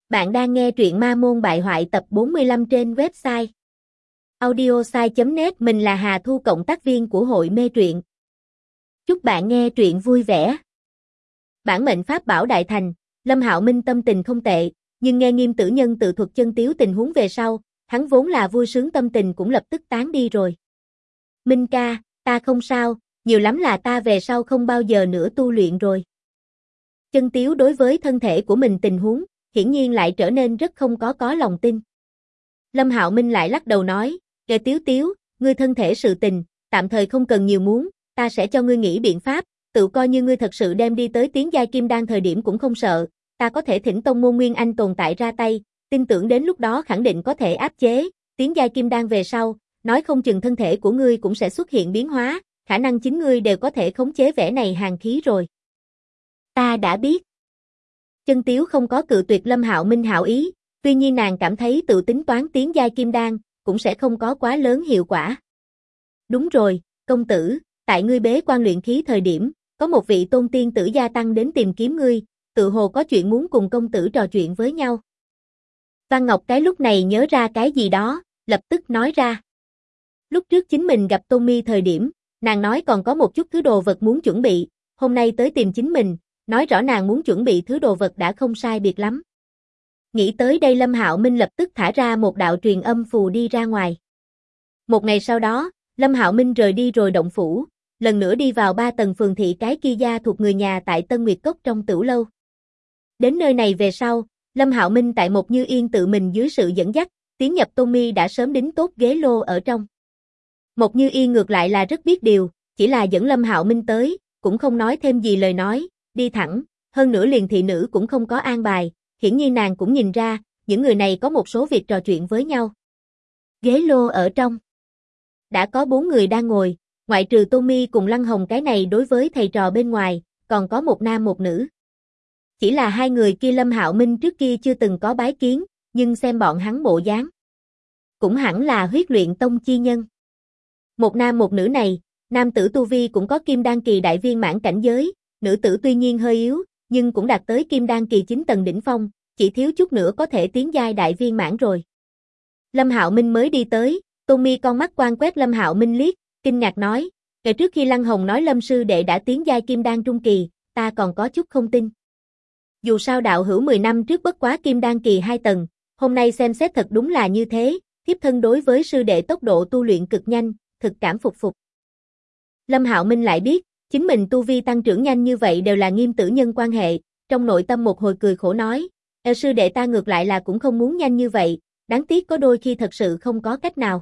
Bạn đang nghe truyện Ma Môn Bại Hoại tập 45 trên website audiosai.net. Mình là Hà Thu, cộng tác viên của hội mê truyện. Chúc bạn nghe truyện vui vẻ. Bản mệnh pháp bảo đại thành, Lâm Hạo Minh tâm tình không tệ, nhưng nghe Nghiêm Tử Nhân tự thuật chân tiếu tình huống về sau, hắn vốn là vui sướng tâm tình cũng lập tức tán đi rồi. Minh ca, ta không sao, nhiều lắm là ta về sau không bao giờ nữa tu luyện rồi. Chân tiếu đối với thân thể của mình tình huống, hiển nhiên lại trở nên rất không có lòng tin. Lâm Hạo Minh lại lắc đầu nói, kệ Tiếu Tiếu, ngươi thân thể sự tình, tạm thời không cần nhiều muốn, ta sẽ cho ngươi nghĩ biện pháp, tự coi như ngươi thật sự đem đi tới tiến giai kim đan thời điểm cũng không sợ, ta có thể thỉnh tông môn Nguyên Anh tồn tại ra tay, tin tưởng đến lúc đó khẳng định có thể áp chế, tiến giai kim đan về sau, nói không chừng thân thể của ngươi cũng sẽ xuất hiện biến hóa, khả năng chính ngươi đều có thể khống chế vẻ này hàn khí rồi. Ta đã biết. Chân Tiếu không có cự tuyệt Lâm Hạo Minh hảo ý, tuy nhiên nàng cảm thấy tự tính toán tiến giai kim đan, cũng sẽ không có quá lớn hiệu quả. Đúng rồi, công tử, tại ngươi bế quan luyện khí thời điểm, có một vị tôn tiên tử gia tăng đến tìm kiếm ngươi, tự hồ có chuyện muốn cùng công tử trò chuyện với nhau. Văn Ngọc cái lúc này nhớ ra cái gì đó, lập tức nói ra. Lúc trước chính mình gặp Tommy thời điểm, nàng nói còn có một chút thứ đồ vật muốn chuẩn bị, hôm nay tới tìm chính mình, nói rõ nàng muốn chuẩn bị thứ đồ vật đã không sai biệt lắm. Nghĩ tới đây Lâm Hạo Minh lập tức thả ra một đạo truyền âm phù đi ra ngoài. Một ngày sau đó, Lâm Hạo Minh rời đi rồi động phủ, lần nữa đi vào 3 tầng phường thị cái kia gia thuộc người nhà tại Tân Nguyệt Cốc trong tửu lâu. Đến nơi này về sau, Lâm Hạo Minh tại Một Như Yên tự mình dưới sự dẫn dắt, tiến nhập Tommy đã sớm đính tốt ghế lô ở trong. Một Như Yên ngược lại là rất biết điều, chỉ là dẫn Lâm Hạo Minh tới, cũng không nói thêm gì lời nói, đi thẳng, hơn nữa liền thị nữ cũng không có an bài, hiển nhiên nàng cũng nhìn ra, những người này có một số việc trò chuyện với nhau. Ghế lô ở trong. Đã có 4 người đang ngồi, ngoại trừ Tommy cùng Lăng Hồng cái này đối với thầy trò bên ngoài, còn có một nam một nữ. Chỉ là hai người kia Lâm Hạo Minh trước kia chưa từng có bái kiến, nhưng xem bọn hắn bộ dáng, cũng hẳn là huyết luyện tông chi nhân. Một nam một nữ này, nam tử tu vi cũng có kim đan kỳ đại viên mãn cảnh giới, nữ tử tuy nhiên hơi yếu, nhưng cũng đạt tới kim đan kỳ 9 tầng đỉnh phong, chỉ thiếu chút nữa có thể tiến giai đại viên mãn rồi. Lâm Hạo Minh mới đi tới, Tommy con mắt quan quét Lâm Hạo Minh liếc, kinh ngạc nói, ngày trước khi Lăng Hồng nói Lâm sư đệ đã tiến giai kim đan trung kỳ, ta còn có chút không tin. Dù sao đạo hữu 10 năm trước bất quá kim đan kỳ 2 tầng, hôm nay xem xét thật đúng là như thế, thiếp thân đối với sư đệ tốc độ tu luyện cực nhanh, thực cảm phục phục. Lâm Hạo Minh lại biết, chính mình tu vi tăng trưởng nhanh như vậy đều là Nghiêm Tử Nhân quan hệ, trong nội tâm một hồi cười khổ nói, sư đệ ta ngược lại là cũng không muốn nhanh như vậy, đáng tiếc có đôi khi thật sự không có cách nào.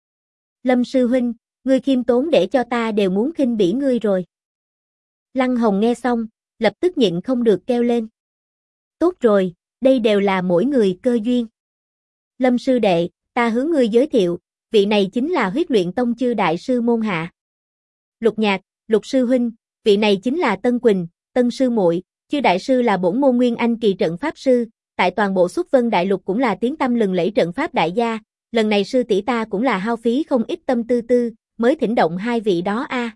Lâm sư huynh, ngươi khiêm tốn để cho ta đều muốn khinh bỉ ngươi rồi. Lăng Hồng nghe xong, lập tức nhịn không được kêu lên. Tốt rồi, đây đều là mỗi người cơ duyên. Lâm sư đệ, ta hướng ngươi giới thiệu, vị này chính là huyết luyện tông chư đại sư môn hạ. Lục Nhạc, Lục sư huynh, vị này chính là Tân Quỳnh, Tân sư muội, chư đại sư là bổn môn Nguyên Anh kỳ trận pháp sư, tại toàn bộ Xuất Vân Đại Lục cũng là tiếng tăm lừng lẫy trận pháp đại gia, lần này sư tỷ ta cũng là hao phí không ít tâm tư mới thỉnh động hai vị đó a.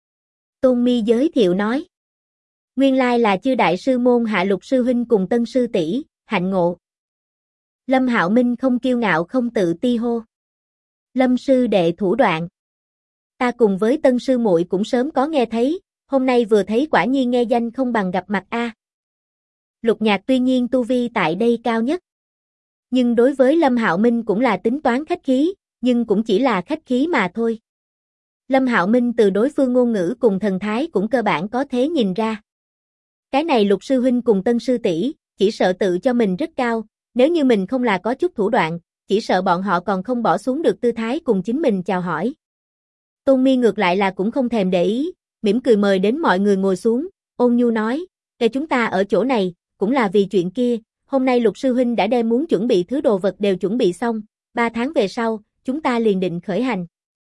Tôn Mi giới thiệu nói. Nguyên lai là chư đại sư môn hạ Lục sư huynh cùng Tân sư tỷ, hạnh ngộ. Lâm Hạo Minh không kiêu ngạo không tự ti hô. Lâm sư đệ thủ đoạn. Ta cùng với Tân sư muội cũng sớm có nghe thấy, hôm nay vừa thấy quả nhiên nghe danh không bằng gặp mặt a. Lục Nhạc tuy nhiên tu vi tại đây cao nhất, nhưng đối với Lâm Hạo Minh cũng là tính toán khách khí, nhưng cũng chỉ là khách khí mà thôi. Lâm Hạo Minh từ đối phương ngôn ngữ cùng thần thái cũng cơ bản có thể nhìn ra. Cái này Lục sư huynh cùng Tân sư tỷ, chỉ sợ tự cho mình rất cao, nếu như mình không là có chút thủ đoạn, chỉ sợ bọn họ còn không bỏ xuống được tư thái cùng chính mình chào hỏi. Tôn Mi ngược lại là cũng không thèm để ý, mỉm cười mời đến mọi người ngồi xuống, ôn nhu nói, "Kể chúng ta ở chỗ này, cũng là vì chuyện kia, hôm nay Lục sư huynh đã đem muốn chuẩn bị thứ đồ vật đều chuẩn bị xong, 3 tháng về sau, chúng ta liền định khởi hành."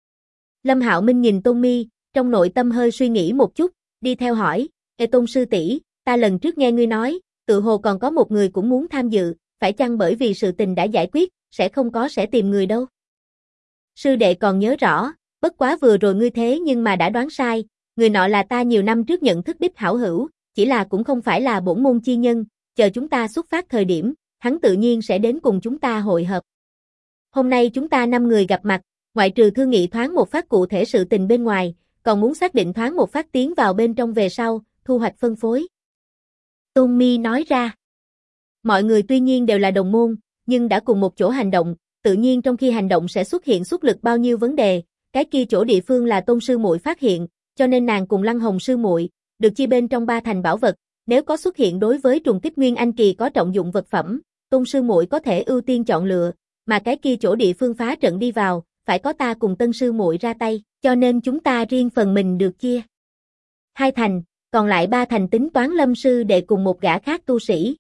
Lâm Hạo Minh nhìn Tôn Mi, trong nội tâm hơi suy nghĩ một chút, đi theo hỏi, "Ê Tôn sư tỷ, ta lần trước nghe ngươi nói, tự hồ còn có một người cũng muốn tham dự, phải chăng bởi vì sự tình đã giải quyết, sẽ tìm người đâu?" Sư đệ còn nhớ rõ, bất quá vừa rồi ngươi thế nhưng mà đã đoán sai, người nọ là ta nhiều năm trước nhận thức đích hảo hữu, chỉ là cũng không phải là bổn môn chi nhân, chờ chúng ta xuất phát thời điểm, hắn tự nhiên sẽ đến cùng chúng ta hội hợp. Hôm nay chúng ta 5 người gặp mặt, ngoại trừ thương nghị thoáng một phát cụ thể sự tình bên ngoài, còn muốn xác định thoáng một phát tiến vào bên trong về sau, thu hoạch phân phối. Tôn Mi nói ra. Mọi người tuy nhiên đều là đồng môn, nhưng đã cùng một chỗ hành động, tự nhiên trong khi hành động sẽ xuất hiện xuất lực bao nhiêu vấn đề, cái kia chỗ địa phương là Tôn sư muội phát hiện, cho nên nàng cùng Lăng Hồng sư muội được chia bên trong 3 thành bảo vật, nếu có xuất hiện đối với trùng kích nguyên anh kỳ có trọng dụng vật phẩm, Tôn sư muội có thể ưu tiên chọn lựa, mà cái kia chỗ địa phương phá trận đi vào, phải có ta cùng Tân sư muội ra tay, cho nên chúng ta riêng phần mình được chia 2 thành, còn lại 3 thành tính toán Lâm sư đệ cùng một gã khác tu sĩ.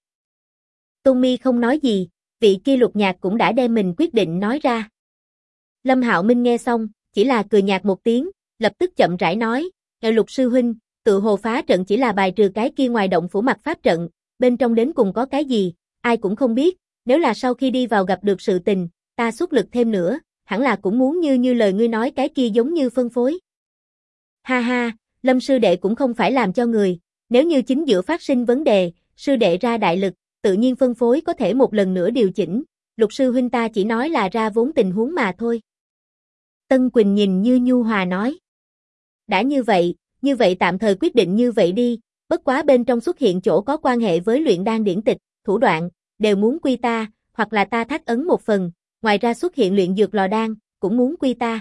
Tôn Mi không nói gì, vị kia Lục Nhạc cũng đã đem mình quyết định nói ra. Lâm Hạo Minh nghe xong, chỉ là cười nhạt một tiếng, lập tức chậm rãi nói, Lục sư huynh, tự hồ phá trận chỉ là bài trừ cái kia ngoài động phủ mặt pháp trận, bên trong đến cùng có cái gì, ai cũng không biết, nếu là sau khi đi vào gặp được sự tình, ta xuất lực thêm nữa, hẳn là cũng muốn như lời ngươi nói cái kia giống như phân phối. Ha ha, Lâm sư đệ cũng không phải làm cho người, nếu như chính giữa phát sinh vấn đề, sư đệ ra đại lực, tự nhiên phân phối có thể một lần nữa điều chỉnh, Lục sư huynh ta chỉ nói là ra vốn tình huống mà thôi. Tân Quỳnh nhìn như nhu hòa nói. Đã như vậy tạm thời quyết định như vậy đi, bất quá bên trong xuất hiện chỗ có quan hệ với luyện đan điển tịch, thủ đoạn, đều muốn quy ta, hoặc là ta thác ấn một phần, ngoài ra xuất hiện luyện dược lò đan, cũng muốn quy ta.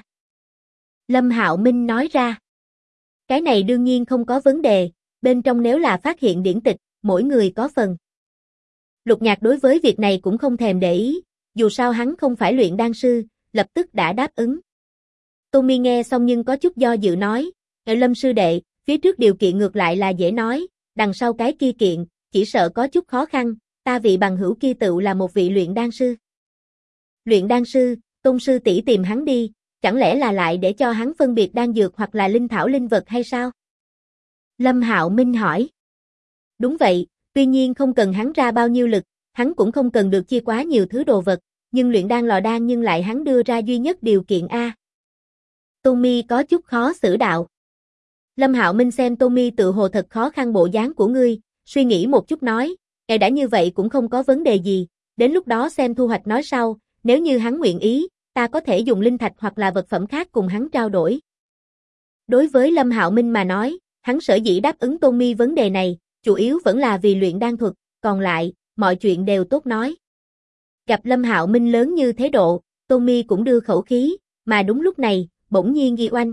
Lâm Hạo Minh nói ra. Cái này đương nhiên không có vấn đề, bên trong nếu là phát hiện điển tịch, mỗi người có phần. Lục Nhạc đối với việc này cũng không thèm để ý, dù sao hắn không phải luyện đan sư, lập tức đã đáp ứng. Tôn Mi nghe xong nhưng có chút do dự nói, Lâm sư đệ, phía trước điều kiện ngược lại là dễ nói, đằng sau cái kia kiện, chỉ sợ có chút khó khăn, ta vị bằng hữu kia tựu là một vị luyện đan sư. Luyện đan sư, Tôn sư tỷ tìm hắn đi, chẳng lẽ là lại để cho hắn phân biệt đan dược hoặc là linh thảo linh vật hay sao? Lâm Hạo Minh hỏi. Đúng vậy, tuy nhiên không cần hắn ra bao nhiêu lực, hắn cũng không cần được chia quá nhiều thứ đồ vật, nhưng luyện đan lò đan nhưng lại hắn đưa ra duy nhất điều kiện A. Tôn Mi có chút khó xử đạo. Lâm Hạo Minh xem Tôn Mi tự hồ thật khó khăn bộ dáng của ngươi, suy nghĩ một chút nói, đã như vậy cũng không có vấn đề gì, đến lúc đó xem thu hoạch nói sau, nếu như hắn nguyện ý, ta có thể dùng linh thạch hoặc là vật phẩm khác cùng hắn trao đổi. Đối với Lâm Hạo Minh mà nói, hắn sở dĩ đáp ứng Tôn Mi vấn đề này, chủ yếu vẫn là vì luyện đan thuật, còn lại, mọi chuyện đều tốt nói. Gặp Lâm Hạo Minh lớn như thế độ, Tôn Mi cũng đưa khẩu khí, mà đúng lúc này, bỗng nhiên ghi oanh.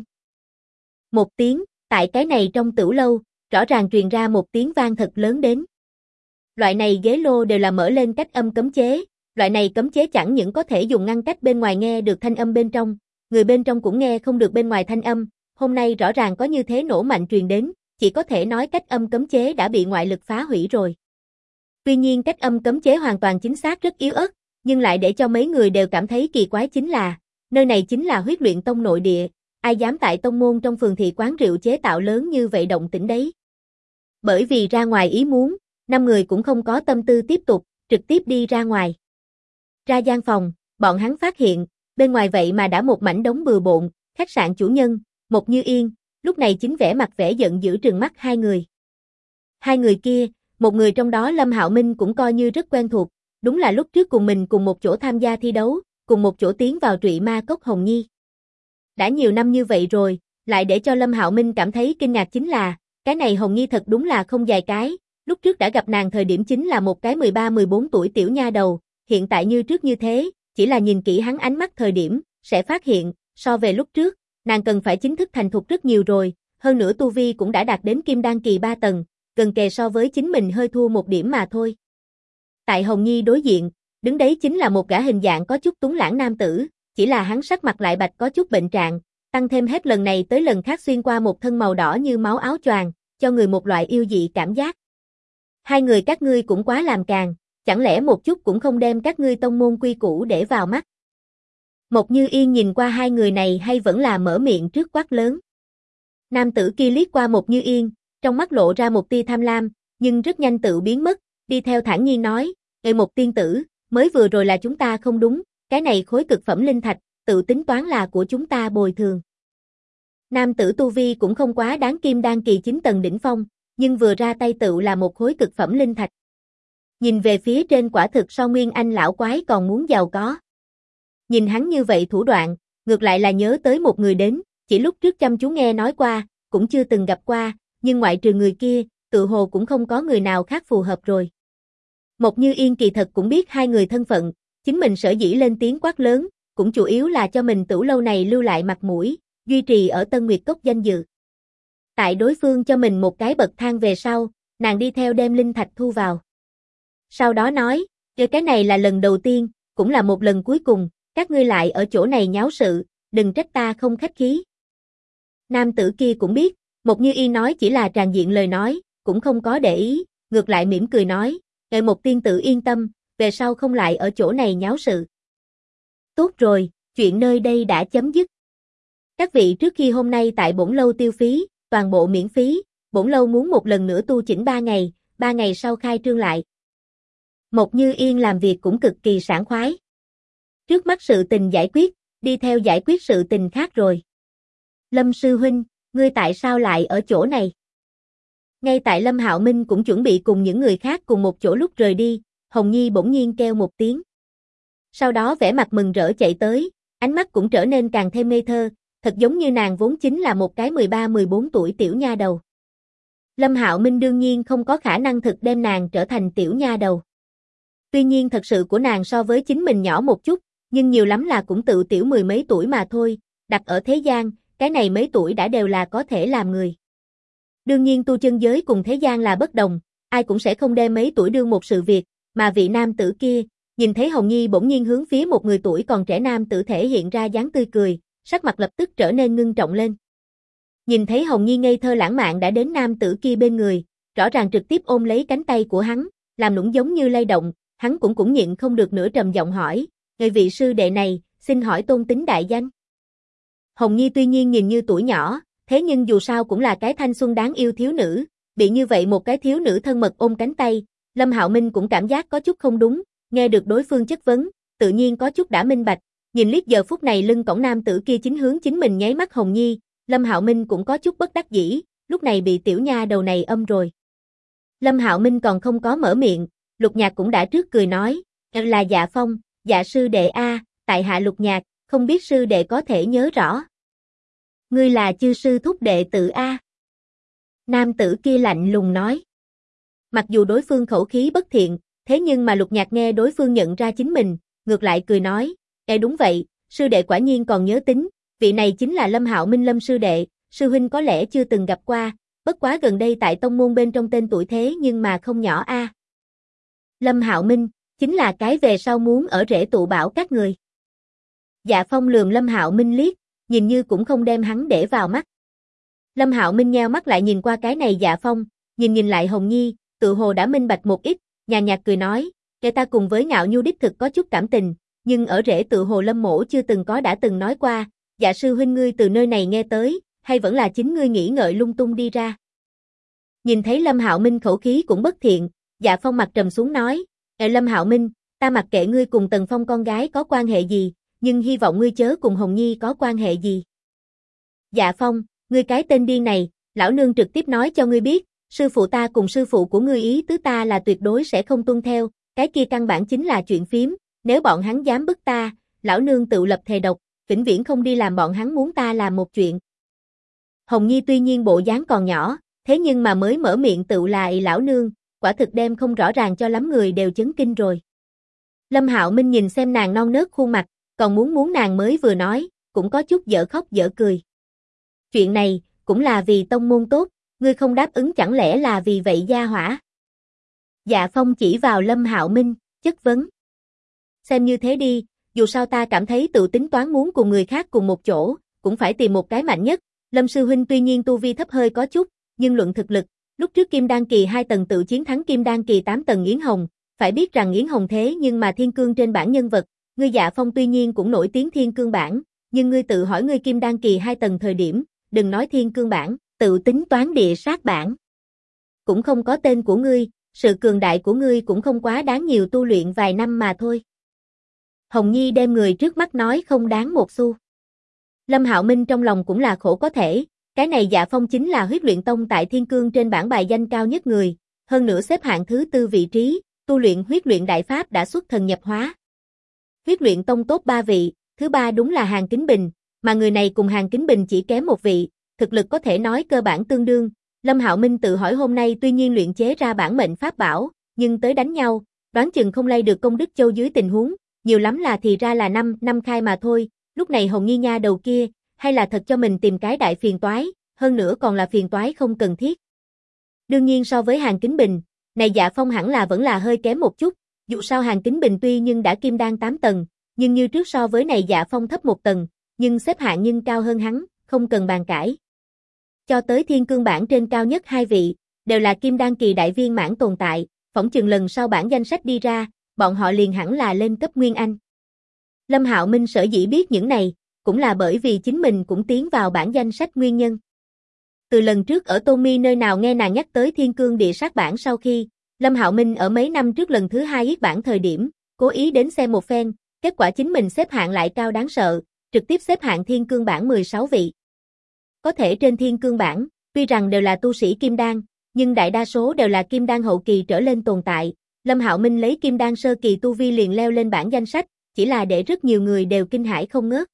Một tiếng, tại cái này trong tửu lâu, rõ ràng truyền ra một tiếng vang thật lớn đến. Loại này ghế lô đều là mở lên cách âm cấm chế, loại này cấm chế chẳng những có thể dùng ngăn cách bên ngoài nghe được thanh âm bên trong, người bên trong cũng nghe không được bên ngoài thanh âm, hôm nay rõ ràng có như thế nổ mạnh truyền đến, chỉ có thể nói cách âm cấm chế đã bị ngoại lực phá hủy rồi. Tuy nhiên cách âm cấm chế hoàn toàn chính xác rất yếu ớt, nhưng lại để cho mấy người đều cảm thấy kỳ quái chính là, nơi này chính là Huyết Luyện Tông nội địa, ai dám tại tông môn trong phường thị quán rượu chế tạo lớn như vậy động tĩnh đấy. Bởi vì ra ngoài ý muốn, 5 người cũng không có tâm tư tiếp tục, trực tiếp đi ra ngoài. Ra gian phòng, bọn hắn phát hiện, bên ngoài vậy mà đã một mảnh đống bừa bộn, khách sạn chủ nhân, Mộc Như Yên, lúc này chính vẻ mặt vẻ giận dữ trừng mắt hai người. Hai người kia, một người trong đó Lâm Hạo Minh cũng coi như rất quen thuộc, đúng là lúc trước cùng mình cùng một chỗ tham gia thi đấu, cùng một chỗ tiến vào Trụy Ma Cốc Hồng Nhi. Đã nhiều năm như vậy rồi, lại để cho Lâm Hạo Minh cảm thấy kinh ngạc chính là, cái này Hồng Nhi thật đúng là không dài cái, lúc trước đã gặp nàng thời điểm chính là một cái 13-14 tuổi tiểu nha đầu, hiện tại như trước như thế, chỉ là nhìn kỹ hắn ánh mắt thời điểm, sẽ phát hiện, so về lúc trước, nàng cần phải chính thức thành thục rất nhiều rồi, hơn nữa tu vi cũng đã đạt đến Kim Đan kỳ 3 tầng, gần kề so với chính mình hơi thua một điểm mà thôi. Tại Hồng Nhi đối diện, đứng đấy chính là một gã hình dạng có chút túng lãng nam tử, chỉ là hắn sắc mặt lại bạch có chút bệnh trạng, tăng thêm hết lần này tới lần khác xuyên qua một thân màu đỏ như máu áo choàng, cho người một loại yêu dị cảm giác. Hai người các ngươi cũng quá làm càn, chẳng lẽ một chút cũng không đem các ngươi tông môn quy củ để vào mắt. Mộc Như Yên nhìn qua hai người này hay vẫn là mở miệng trước quát lớn. Nam tử kia liếc qua Mộc Như Yên, trong mắt lộ ra một tia tham lam, nhưng rất nhanh tự biến mất, đi theo thản nhiên nói, Mộc tiên tử, mới vừa rồi là chúng ta không đúng, cái này khối cực phẩm linh thạch, tự tính toán là của chúng ta bồi thường. Nam tử tu vi cũng không quá đáng Kim Đan kỳ 9 tầng đỉnh phong, nhưng vừa ra tay tự là một khối cực phẩm linh thạch. Nhìn về phía trên quả thực so Nguyên Anh lão quái còn muốn giàu có. Nhìn hắn như vậy thủ đoạn, ngược lại là nhớ tới một người đến, chỉ lúc trước chăm chú nghe nói qua, cũng chưa từng gặp qua, nhưng ngoại trừ người kia, tự hồ cũng không có người nào khác phù hợp rồi. Mộc Như Yên kỳ thật cũng biết hai người thân phận, chính mình sở dĩ lên tiếng quát lớn, cũng chủ yếu là cho mình Tửu lâu này lưu lại mặt mũi, duy trì ở Tân Nguyệt Cốc danh dự. Tại đối phương cho mình một cái bậc thang về sau, nàng đi theo đem linh thạch thu vào. Sau đó nói, cái này là lần đầu tiên, cũng là một lần cuối cùng, các ngươi lại ở chỗ này nháo sự, đừng trách ta không khách khí. Nam tử kia cũng biết, Mộc Như Yên nói chỉ là tràn diện lời nói, cũng không có để ý, ngược lại mỉm cười nói, Một tiên tử yên tâm, về sau không lại ở chỗ này nháo sự. Tốt rồi, chuyện nơi đây đã chấm dứt. Các vị trước khi hôm nay tại bổn lâu tiêu phí, toàn bộ miễn phí, bổn lâu muốn một lần nữa tu chỉnh 3 ngày sau khai trương lại. Mộc Như Yên làm việc cũng cực kỳ sảng khoái. Trước mắt sự tình giải quyết, đi theo giải quyết sự tình khác rồi. Lâm sư huynh, ngươi tại sao lại ở chỗ này? Ngay tại Lâm Hạo Minh cũng chuẩn bị cùng những người khác cùng một chỗ lúc rời đi, Hồng Nhi bỗng nhiên kêu một tiếng. Sau đó vẻ mặt mừng rỡ chạy tới, ánh mắt cũng trở nên càng thêm ngây thơ, thật giống như nàng vốn chính là một cái 13-14 tuổi tiểu nha đầu. Lâm Hạo Minh đương nhiên không có khả năng thực đem nàng trở thành tiểu nha đầu. Tuy nhiên thật sự của nàng so với chính mình nhỏ một chút, nhưng nhiều lắm là cũng tự tiểu 10 mấy tuổi mà thôi, đặt ở thế gian, cái này mấy tuổi đã đều là có thể làm người. Đương nhiên tu chân giới cùng thế gian là bất đồng, ai cũng sẽ không đem mấy tuổi đương một sự việc, mà vị nam tử kia, nhìn thấy Hồng Nhi bỗng nhiên hướng phía một người tuổi còn trẻ nam tử thể hiện ra dáng tươi cười, sắc mặt lập tức trở nên ngưng trọng lên. Nhìn thấy Hồng Nhi ngây thơ lãng mạn đã đến nam tử kia bên người, rõ ràng trực tiếp ôm lấy cánh tay của hắn, làm nũng giống như lay động, hắn cũng nhịn không được nữa trầm giọng hỏi, người vị sư đệ này, xin hỏi tôn tính đại danh. Hồng Nhi tuy nhiên nhìn như tuổi nhỏ, thế nhưng dù sao cũng là cái thanh xuân đáng yêu thiếu nữ, bị như vậy một cái thiếu nữ thân mật ôm cánh tay, Lâm Hạo Minh cũng cảm giác có chút không đúng, nghe được đối phương chất vấn, tự nhiên có chút đã minh bạch, nhìn liếc giờ phút này lưng cõng nam tử kia chính hướng chính mình nháy mắt Hồng Nhi, Lâm Hạo Minh cũng có chút bất đắc dĩ, lúc này bị tiểu nha đầu này âm rồi. Lâm Hạo Minh còn không có mở miệng, Lục Nhạc cũng đã trước cười nói, là Dạ Phong, Dạ sư đệ a, tại hạ Lục Nhạc, không biết sư đệ có thể nhớ rõ. Ngươi là chư sư thúc đệ tử a? Nam tử kia lạnh lùng nói. Mặc dù đối phương khẩu khí bất thiện, thế nhưng mà Lục Nhạc nghe đối phương nhận ra chính mình, ngược lại cười nói, đúng vậy, sư đệ quả nhiên còn nhớ tính, vị này chính là Lâm Hạo Minh Lâm sư đệ, sư huynh có lẽ chưa từng gặp qua, bất quá gần đây tại tông môn bên trong tên tuổi thế nhưng mà không nhỏ a. Lâm Hạo Minh, chính là cái về sau muốn ở rễ tụ bảo các người. Dạ Phong lườm Lâm Hạo Minh liếc, nhìn như cũng không đem hắn để vào mắt. Lâm Hạo Minh nheo mắt lại nhìn qua cái này Dạ Phong, nhìn lại Hồng Nhi, tự hồ đã minh bạch một ít, nhàn nhạt cười nói, kẻ ta cùng với Ngạo Nhu đích thực có chút cảm tình, nhưng ở rễ tự hồ Lâm mỗ chưa từng có đã từng nói qua, Dạ sư huynh ngươi từ nơi này nghe tới, hay vẫn là chính ngươi nghĩ ngợi lung tung đi ra. Nhìn thấy Lâm Hạo Minh khẩu khí cũng bất thiện, Dạ Phong mặt trầm xuống nói, Lâm Hạo Minh, ta mặc kệ ngươi cùng Tần Phong con gái có quan hệ gì, nhưng hy vọng ngươi chớ cùng Hồng Nhi có quan hệ gì. Dạ Phong, ngươi cái tên điên này, lão nương trực tiếp nói cho ngươi biết, sư phụ ta cùng sư phụ của ngươi ý tứ ta là tuyệt đối sẽ không tuân theo, cái kia căn bản chính là chuyện phím, nếu bọn hắn dám bức ta, lão nương tự lập thề độc, vĩnh viễn không đi làm bọn hắn muốn ta làm một chuyện. Hồng Nhi tuy nhiên bộ dáng còn nhỏ, thế nhưng mà mới mở miệng tự lại lão nương, quả thực đem không rõ ràng cho lắm người đều chấn kinh rồi. Lâm Hạo Minh nhìn xem nàng non nớt khuôn mặt, còn muốn nàng mới vừa nói, cũng có chút dở khóc dở cười. Chuyện này, cũng là vì tông môn tốt, ngươi không đáp ứng chẳng lẽ là vì vậy gia hỏa. Dạ Phong chỉ vào Lâm Hạo Minh, chất vấn. Xem như thế đi, dù sao ta cảm thấy tự tính toán muốn cùng người khác cùng một chỗ, cũng phải tìm một cái mạnh nhất. Lâm sư huynh tuy nhiên tu vi thấp hơi có chút, nhưng luận thực lực, lúc trước Kim Đan kỳ 2 tầng tự chiến thắng Kim Đan kỳ 8 tầng Yến Hồng, phải biết rằng Yến Hồng thế nhưng mà thiên cương trên bảng nhân vật, ngươi Dạ Phong tuy nhiên cũng nổi tiếng thiên cương bảng, nhưng ngươi tự hỏi ngươi Kim Đan kỳ 2 tầng thời điểm, đừng nói thiên cương bảng, tự tính toán địa sát bảng. Cũng không có tên của ngươi, sự cường đại của ngươi cũng không quá đáng nhiều tu luyện vài năm mà thôi. Hồng Nhi đem người trước mắt nói không đáng một xu. Lâm Hạo Minh trong lòng cũng là khổ có thể, cái này Dạ Phong chính là huyết luyện tông tại thiên cương trên bảng bài danh cao nhất người, hơn nữa xếp hạng thứ 4 vị trí, tu luyện huyết luyện đại pháp đã xuất thần nhập hóa. Huyết luyện tông top 3 vị, thứ ba đúng là Hàn Kính Bình, mà người này cùng Hàn Kính Bình chỉ kém một vị, thực lực có thể nói cơ bản tương đương. Lâm Hạo Minh tự hỏi hôm nay tuy nhiên luyện chế ra bản mệnh pháp bảo, nhưng tới đánh nhau, đoán chừng không lay được công đức châu dưới tình huống, nhiều lắm là thì ra là 5 khai mà thôi, lúc này Hồng Nghi nha đầu kia, hay là thật cho mình tìm cái đại phiền toái, hơn nữa còn là phiền toái không cần thiết. Đương nhiên so với Hàn Kính Bình, này Dạ Phong hẳn là vẫn là hơi kém một chút, dù sao Hàn Kính Bình tuy nhưng đã kim đan 8 tầng, nhưng như trước so với này Dạ Phong thấp 1 tầng, nhưng xếp hạng nhưng cao hơn hắn, không cần bàn cãi. Cho tới thiên cương bảng trên cao nhất 2 vị, đều là kim đan kỳ đại viên mãn tồn tại, phỏng chừng lần sau bảng danh sách đi ra, bọn họ liền hẳn là lên cấp Nguyên Anh. Lâm Hạo Minh sở dĩ biết những này, cũng là bởi vì chính mình cũng tiến vào bảng danh sách nguyên nhân. Từ lần trước ở Tô Mi nơi nào nghe nàng nhắc tới thiên cương địa sát bảng sau khi, Lâm Hạo Minh ở mấy năm trước lần thứ 2 yết bảng thời điểm, cố ý đến xem một phen, kết quả chính mình xếp hạng lại cao đáng sợ, trực tiếp xếp hạng thiên cương bảng 16 vị. Có thể trên thiên cương bảng, tuy rằng đều là tu sĩ kim đan, nhưng đại đa số đều là kim đan hậu kỳ trở lên tồn tại. Lâm Hạo Minh lấy kim đan sơ kỳ tu vi liền leo lên bảng danh sách, chỉ là để rất nhiều người đều kinh hãi không ngớt.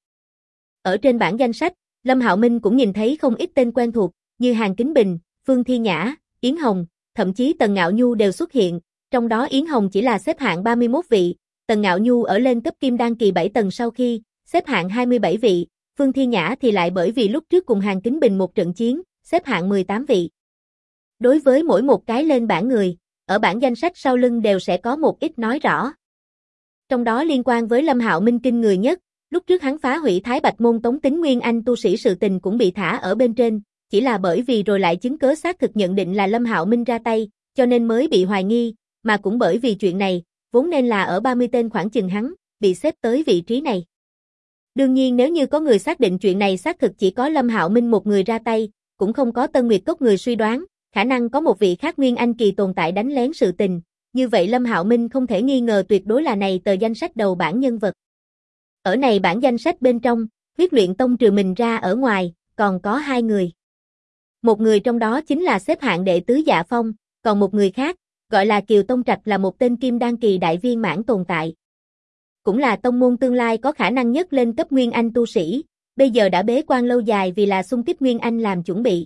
Ở trên bảng danh sách, Lâm Hạo Minh cũng nhìn thấy không ít tên quen thuộc, như Hàn Kính Bình, Phương Thi Nhã, Yến Hồng, thậm chí Tần Ngạo Nhu đều xuất hiện, trong đó Yến Hồng chỉ là xếp hạng 31 vị, Tần Ngạo Nhu ở lên cấp kim đan kỳ 7 tầng sau khi, xếp hạng 27 vị, Phương Thi Nhã thì lại bởi vì lúc trước cùng Hàn Kính Bình một trận chiến, xếp hạng 18 vị. Đối với mỗi một cái lên bảng người, ở bảng danh sách sau lưng đều sẽ có một ít nói rõ. Trong đó liên quan với Lâm Hạo Minh kinh người nhất, lúc trước hắn phá hủy Thái Bạch môn tống tính Nguyên Anh tu sĩ sự tình cũng bị thả ở bên trên, chỉ là bởi vì rồi lại chứng cớ xác thực nhận định là Lâm Hạo Minh ra tay, cho nên mới bị hoài nghi, mà cũng bởi vì chuyện này, vốn nên là ở 30 tên khoảng chừng hắn, bị xếp tới vị trí này. Đương nhiên nếu như có người xác định chuyện này xác thực chỉ có Lâm Hạo Minh một người ra tay, cũng không có Tân Nguyệt Cốc người suy đoán, khả năng có một vị khác Nguyên Anh kỳ tồn tại đánh lén sự tình, như vậy Lâm Hạo Minh không thể nghi ngờ tuyệt đối là này tờ danh sách đầu bảng nhân vật. Ở này bảng danh sách bên trong, huyết luyện tông trừ mình ra ở ngoài, còn có 2 người. Một người trong đó chính là xếp hạng đệ tứ Dạ Phong, còn một người khác, gọi là Kiều Tông Trạch là một tên kim đan kỳ đại viên mãn tồn tại. Cũng là tông môn tương lai có khả năng nhất lên cấp Nguyên Anh tu sĩ, bây giờ đã bế quan lâu dài vì là xung kích Nguyên Anh làm chuẩn bị.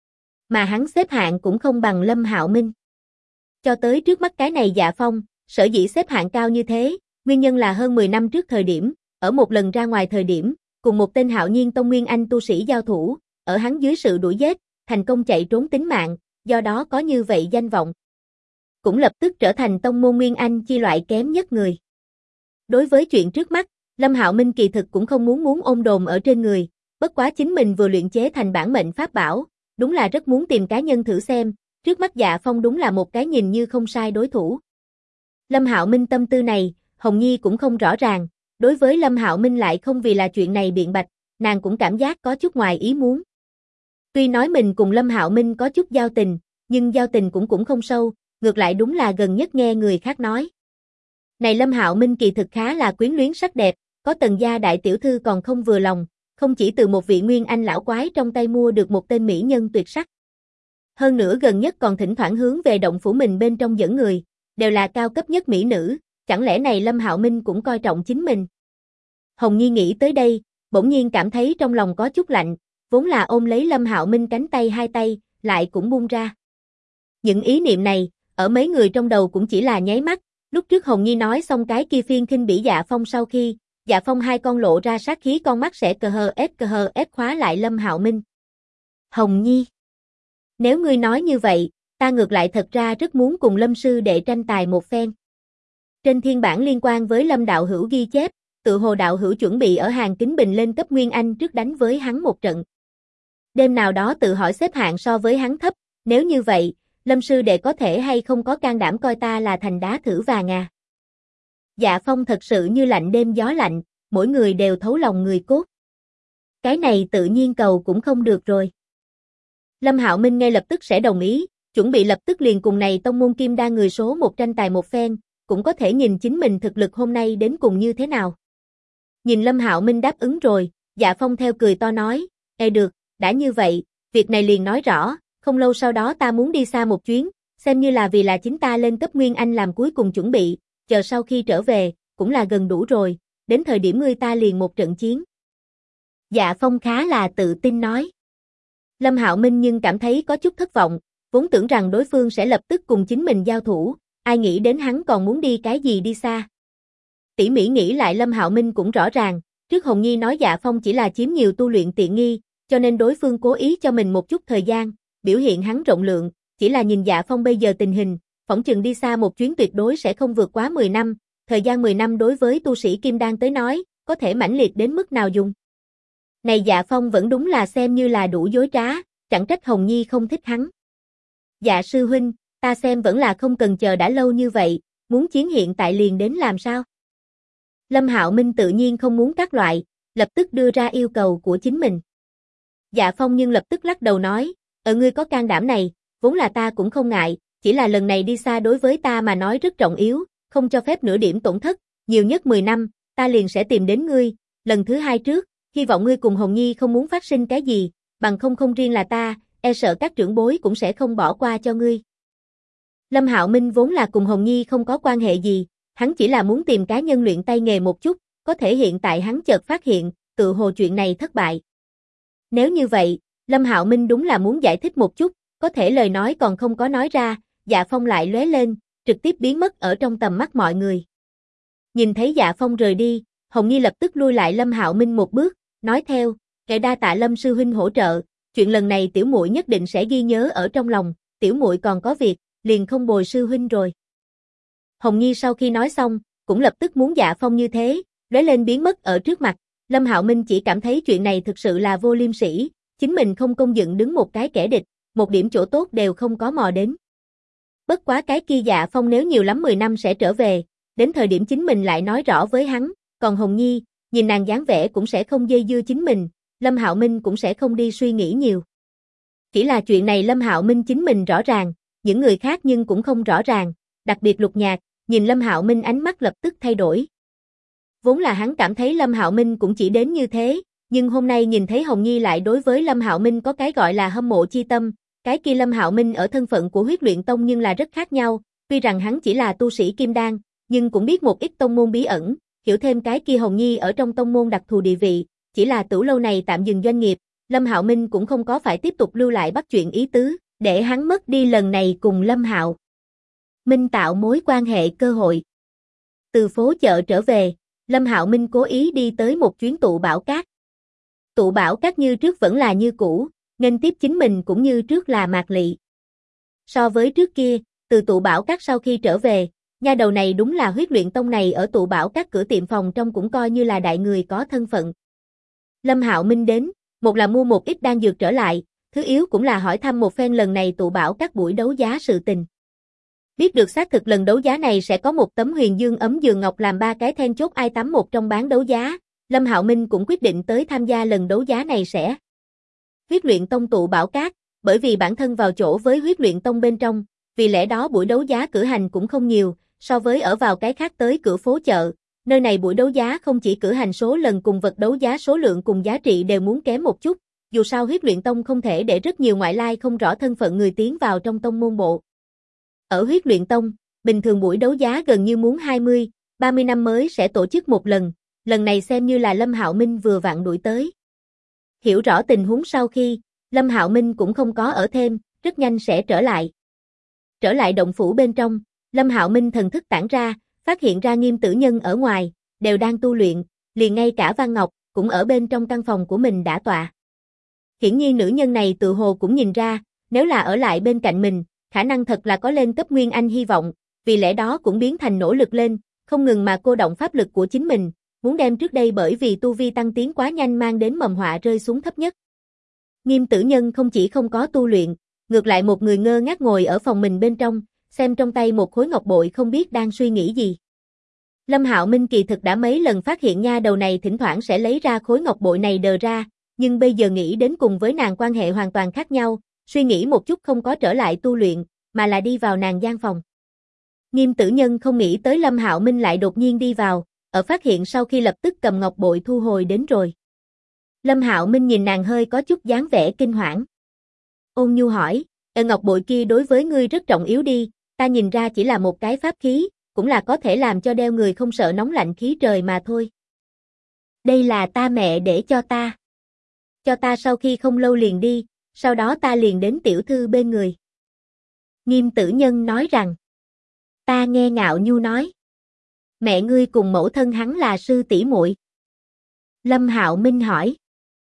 Mà hắn xếp hạng cũng không bằng Lâm Hạo Minh. Cho tới trước mắt cái này Dạ Phong, sở dĩ xếp hạng cao như thế, nguyên nhân là hơn 10 năm trước thời điểm, ở một lần ra ngoài thời điểm, cùng một tên Hạo Nhiên tông Nguyên Anh tu sĩ giao thủ, ở hắn dưới sự đuổi giết, thành công chạy trốn tính mạng, do đó có như vậy danh vọng. Cũng lập tức trở thành tông môn Nguyên Anh chi loại kém nhất người. Đối với chuyện trước mắt, Lâm Hạo Minh kỳ thực cũng không muốn ôm đồm ở trên người, bất quá chính mình vừa luyện chế thành bản mệnh pháp bảo, đúng là rất muốn tìm cá nhân thử xem, trước mắt Dạ Phong đúng là một cái nhìn như không sai đối thủ. Lâm Hạo Minh tâm tư này, Hồng Nhi cũng không rõ ràng, đối với Lâm Hạo Minh lại không vì là chuyện này biện bạch, nàng cũng cảm giác có chút ngoài ý muốn. Tuy nói mình cùng Lâm Hạo Minh có chút giao tình, nhưng giao tình cũng không sâu, ngược lại đúng là gần nhất nghe người khác nói. Này Lâm Hạo Minh kỳ thực khá là quyến luyến sắc đẹp, có Tần gia đại tiểu thư còn không vừa lòng, không chỉ từ một vị Nguyên Anh lão quái trong tay mua được một tên mỹ nhân tuyệt sắc. Hơn nữa gần nhất còn thỉnh thoảng hướng về động phủ mình bên trong dẫn người, đều là cao cấp nhất mỹ nữ, chẳng lẽ này Lâm Hạo Minh cũng coi trọng chính mình. Hồng Nhi nghĩ tới đây, bỗng nhiên cảm thấy trong lòng có chút lạnh, vốn là ôm lấy Lâm Hạo Minh cánh tay hai tay, lại cũng buông ra. Những ý niệm này, ở mấy người trong đầu cũng chỉ là nháy mắt, lúc trước Hồng Nhi nói xong cái kia phiên khinh bỉ Dạ Phong sau khi, Dạ Phong hai con lộ ra sát khí con mắt sẽ cờ hờ ép khóa lại Lâm Hạo Minh. Hồng Nhi, nếu ngươi nói như vậy, ta ngược lại thật ra rất muốn cùng Lâm sư đệ tranh tài một phen. Trên thiên bản liên quan với Lâm đạo hữu ghi chép, tự hồ đạo hữu chuẩn bị ở Hàn Kính Bình lên cấp Nguyên Anh trước đánh với hắn một trận. Đêm nào đó tự hỏi xếp hạng so với hắn thấp, nếu như vậy, Lâm sư đệ có thể hay không có can đảm coi ta là thành đá thử vàng à. Dạ Phong thật sự như lạnh đêm gió lạnh, mỗi người đều thấu lòng người cốt. Cái này tự nhiên cầu cũng không được rồi. Lâm Hạo Minh ngay lập tức sẽ đồng ý, chuẩn bị lập tức liền cùng này tông môn kim đan người số một tranh tài một phen, cũng có thể nhìn chính mình thực lực hôm nay đến cùng như thế nào. Nhìn Lâm Hạo Minh đáp ứng rồi, Dạ Phong theo cười to nói, được, đã như vậy, việc này liền nói rõ, không lâu sau đó ta muốn đi xa một chuyến, xem như là vì là chính ta lên cấp Nguyên Anh làm cuối cùng chuẩn bị, chờ sau khi trở về, cũng là gần đủ rồi, đến thời điểm ngươi ta liền một trận chiến. Dạ Phong khá là tự tin nói. Lâm Hạo Minh nhưng cảm thấy có chút thất vọng, vốn tưởng rằng đối phương sẽ lập tức cùng chính mình giao thủ, ai nghĩ đến hắn còn muốn đi cái gì đi xa. Tỉ mỉ nghĩ lại Lâm Hạo Minh cũng rõ ràng, trước Hồng Nhi nói Dạ Phong chỉ là chiếm nhiều tu luyện tiện nghi, cho nên đối phương cố ý cho mình một chút thời gian, biểu hiện hắn rộng lượng, chỉ là nhìn Dạ Phong bây giờ tình hình, phỏng chừng đi xa một chuyến tuyệt đối sẽ không vượt quá 10 năm, thời gian 10 năm đối với tu sĩ Kim Đan tới nói, có thể mãnh liệt đến mức nào dùng. Này Dạ Phong vẫn đúng là xem như là đủ dối trá, chẳng trách Hồng Nhi không thích hắn. Dạ sư huynh, ta xem vẫn là không cần chờ đã lâu như vậy, muốn chiến hiện tại liền đến làm sao? Lâm Hạo Minh tự nhiên không muốn các loại, lập tức đưa ra yêu cầu của chính mình. Dạ Phong nhưng lập tức lắc đầu nói, ngươi có can đảm này, vốn là ta cũng không ngại, chỉ là lần này đi xa đối với ta mà nói rất trọng yếu, không cho phép nửa điểm tổn thất, nhiều nhất 10 năm, ta liền sẽ tìm đến ngươi, lần thứ hai trước, hy vọng ngươi cùng Hồng Nhi không muốn phát sinh cái gì, bằng không riêng là ta, e sợ các trưởng bối cũng sẽ không bỏ qua cho ngươi. Lâm Hạo Minh vốn là cùng Hồng Nhi không có quan hệ gì, hắn chỉ là muốn tìm cá nhân luyện tay nghề một chút, có thể hiện tại hắn chợt phát hiện, tự hồ chuyện này thất bại. Nếu như vậy, Lâm Hạo Minh đúng là muốn giải thích một chút, có thể lời nói còn không có nói ra, Dạ Phong lại lóe lên, trực tiếp biến mất ở trong tầm mắt mọi người. Nhìn thấy Dạ Phong rời đi, Hồng Nhi lập tức lui lại Lâm Hạo Minh một bước, nói theo, kẻ đa tạ Lâm sư huynh hỗ trợ, chuyện lần này tiểu muội nhất định sẽ ghi nhớ ở trong lòng, tiểu muội còn có việc, liền không bồi sư huynh rồi. Hồng Nhi sau khi nói xong, cũng lập tức muốn Dạ Phong như thế, lóe lên biến mất ở trước mặt, Lâm Hạo Minh chỉ cảm thấy chuyện này thực sự là vô liêm sỉ, chính mình không công dựng đứng một cái kẻ địch, một điểm chỗ tốt đều không có mò đến. Bất quá cái kia Dạ Phong nếu nhiều lắm 10 năm sẽ trở về, đến thời điểm chính mình lại nói rõ với hắn, còn Hồng Nhi, nhìn nàng dáng vẻ cũng sẽ không dây dưa chính mình, Lâm Hạo Minh cũng sẽ không đi suy nghĩ nhiều. Chỉ là chuyện này Lâm Hạo Minh chính mình rõ ràng, những người khác nhưng cũng không rõ ràng, đặc biệt Lục Nhạc, nhìn Lâm Hạo Minh ánh mắt lập tức thay đổi. Vốn là hắn cảm thấy Lâm Hạo Minh cũng chỉ đến như thế, nhưng hôm nay nhìn thấy Hồng Nhi lại đối với Lâm Hạo Minh có cái gọi là hâm mộ chi tâm, cái kia Lâm Hạo Minh ở thân phận của Huyết Luyện Tông nhưng là rất khác nhau, tuy rằng hắn chỉ là tu sĩ Kim Đan, nhưng cũng biết một ít tông môn bí ẩn, hiểu thêm cái kia Hồng Nhi ở trong tông môn đặc thù địa vị, chỉ là Tửu lâu này tạm dừng doanh nghiệp, Lâm Hạo Minh cũng không có phải tiếp tục lưu lại bắt chuyện ý tứ, để hắn mất đi lần này cùng Lâm Hạo Minh tạo mối quan hệ cơ hội. Từ phố chợ trở về, Lâm Hạo Minh cố ý đi tới một chuyến tụ bảo cát. Tụ bảo cát như trước vẫn là như cũ, nghênh tiếp chính mình cũng như trước là Mạc Lị. So với trước kia, từ tụ bảo cát sau khi trở về, nha đầu này đúng là Huyết Luyện Tông này ở tụ bảo cát cửa tiệm phòng trong cũng coi như là đại người có thân phận. Lâm Hạo Minh đến, một là mua một ít đan dược trở lại, thứ yếu cũng là hỏi thăm một phen lần này tụ bảo các buổi đấu giá sự tình. Biết được xác thực lần đấu giá này sẽ có một tấm huyền dương ấm giường ngọc làm 3 cái then chốt ai tắm một trong bán đấu giá, Lâm Hạo Minh cũng quyết định tới tham gia lần đấu giá này sẽ. Huyết Luyện Tông tụ bảo cát, bởi vì bản thân vào chỗ với Huyết Luyện Tông bên trong, vì lẽ đó buổi đấu giá cử hành cũng không nhiều, so với ở vào cái khác tới cửa phố chợ, nơi này buổi đấu giá không chỉ cử hành số lần cùng vật đấu giá số lượng cùng giá trị đều muốn kém một chút, dù sao Huyết Luyện Tông không thể để rất nhiều ngoại lai không rõ thân phận người tiến vào trong tông môn bộ. Ở Huyết Luyện Tông, bình thường buổi đấu giá gần như muốn 20, 30 năm mới sẽ tổ chức một lần này xem như là Lâm Hạo Minh vừa vặn đuổi tới. Hiểu rõ tình huống sau khi, Lâm Hạo Minh cũng không có ở thêm, rất nhanh sẽ trở lại. Trở lại động phủ bên trong, Lâm Hạo Minh thần thức tản ra, phát hiện ra Nghiêm Tử Nhân ở ngoài, đều đang tu luyện, liền ngay cả Văn Ngọc, cũng ở bên trong căn phòng của mình đã tọa. Hiển nhiên nữ nhân này tự hồ cũng nhìn ra, nếu là ở lại bên cạnh mình, khả năng thật là có lên cấp Nguyên Anh hy vọng, vì lẽ đó cũng biến thành nỗ lực lên, không ngừng mà cô động pháp lực của chính mình, muốn đem trước đây bởi vì tu vi tăng tiến quá nhanh mang đến mầm họa rơi xuống thấp nhất. Nghiêm Tử Nhân không chỉ không có tu luyện, ngược lại một người ngơ ngác ngồi ở phòng mình bên trong, xem trong tay một khối ngọc bội không biết đang suy nghĩ gì. Lâm Hạo Minh kỳ thực đã mấy lần phát hiện nha đầu này thỉnh thoảng sẽ lấy ra khối ngọc bội này đờ ra, nhưng bây giờ nghĩ đến cùng với nàng quan hệ hoàn toàn khác nhau, suy nghĩ một chút không có trở lại tu luyện, mà là đi vào nàng gian phòng. Nghiêm Tử Nhân không nghĩ tới Lâm Hạo Minh lại đột nhiên đi vào, ở phát hiện sau khi lập tức cầm ngọc bội thu hồi đến rồi. Lâm Hạo Minh nhìn nàng hơi có chút dáng vẻ kinh hoảng. Ôn nhu hỏi, Ngọc bội kia đối với ngươi rất trọng yếu đi, ta nhìn ra chỉ là một cái pháp khí, cũng là có thể làm cho đeo người không sợ nóng lạnh khí trời mà thôi. Đây là ta mẹ để cho ta. Cho ta sau khi không lâu liền đi, sau đó ta liền đến tiểu thư bên người. Nghiêm Tử Nhân nói rằng, ta nghe Ngạo Nhu nói, mẹ ngươi cùng mẫu thân hắn là sư tỷ muội. Lâm Hạo Minh hỏi,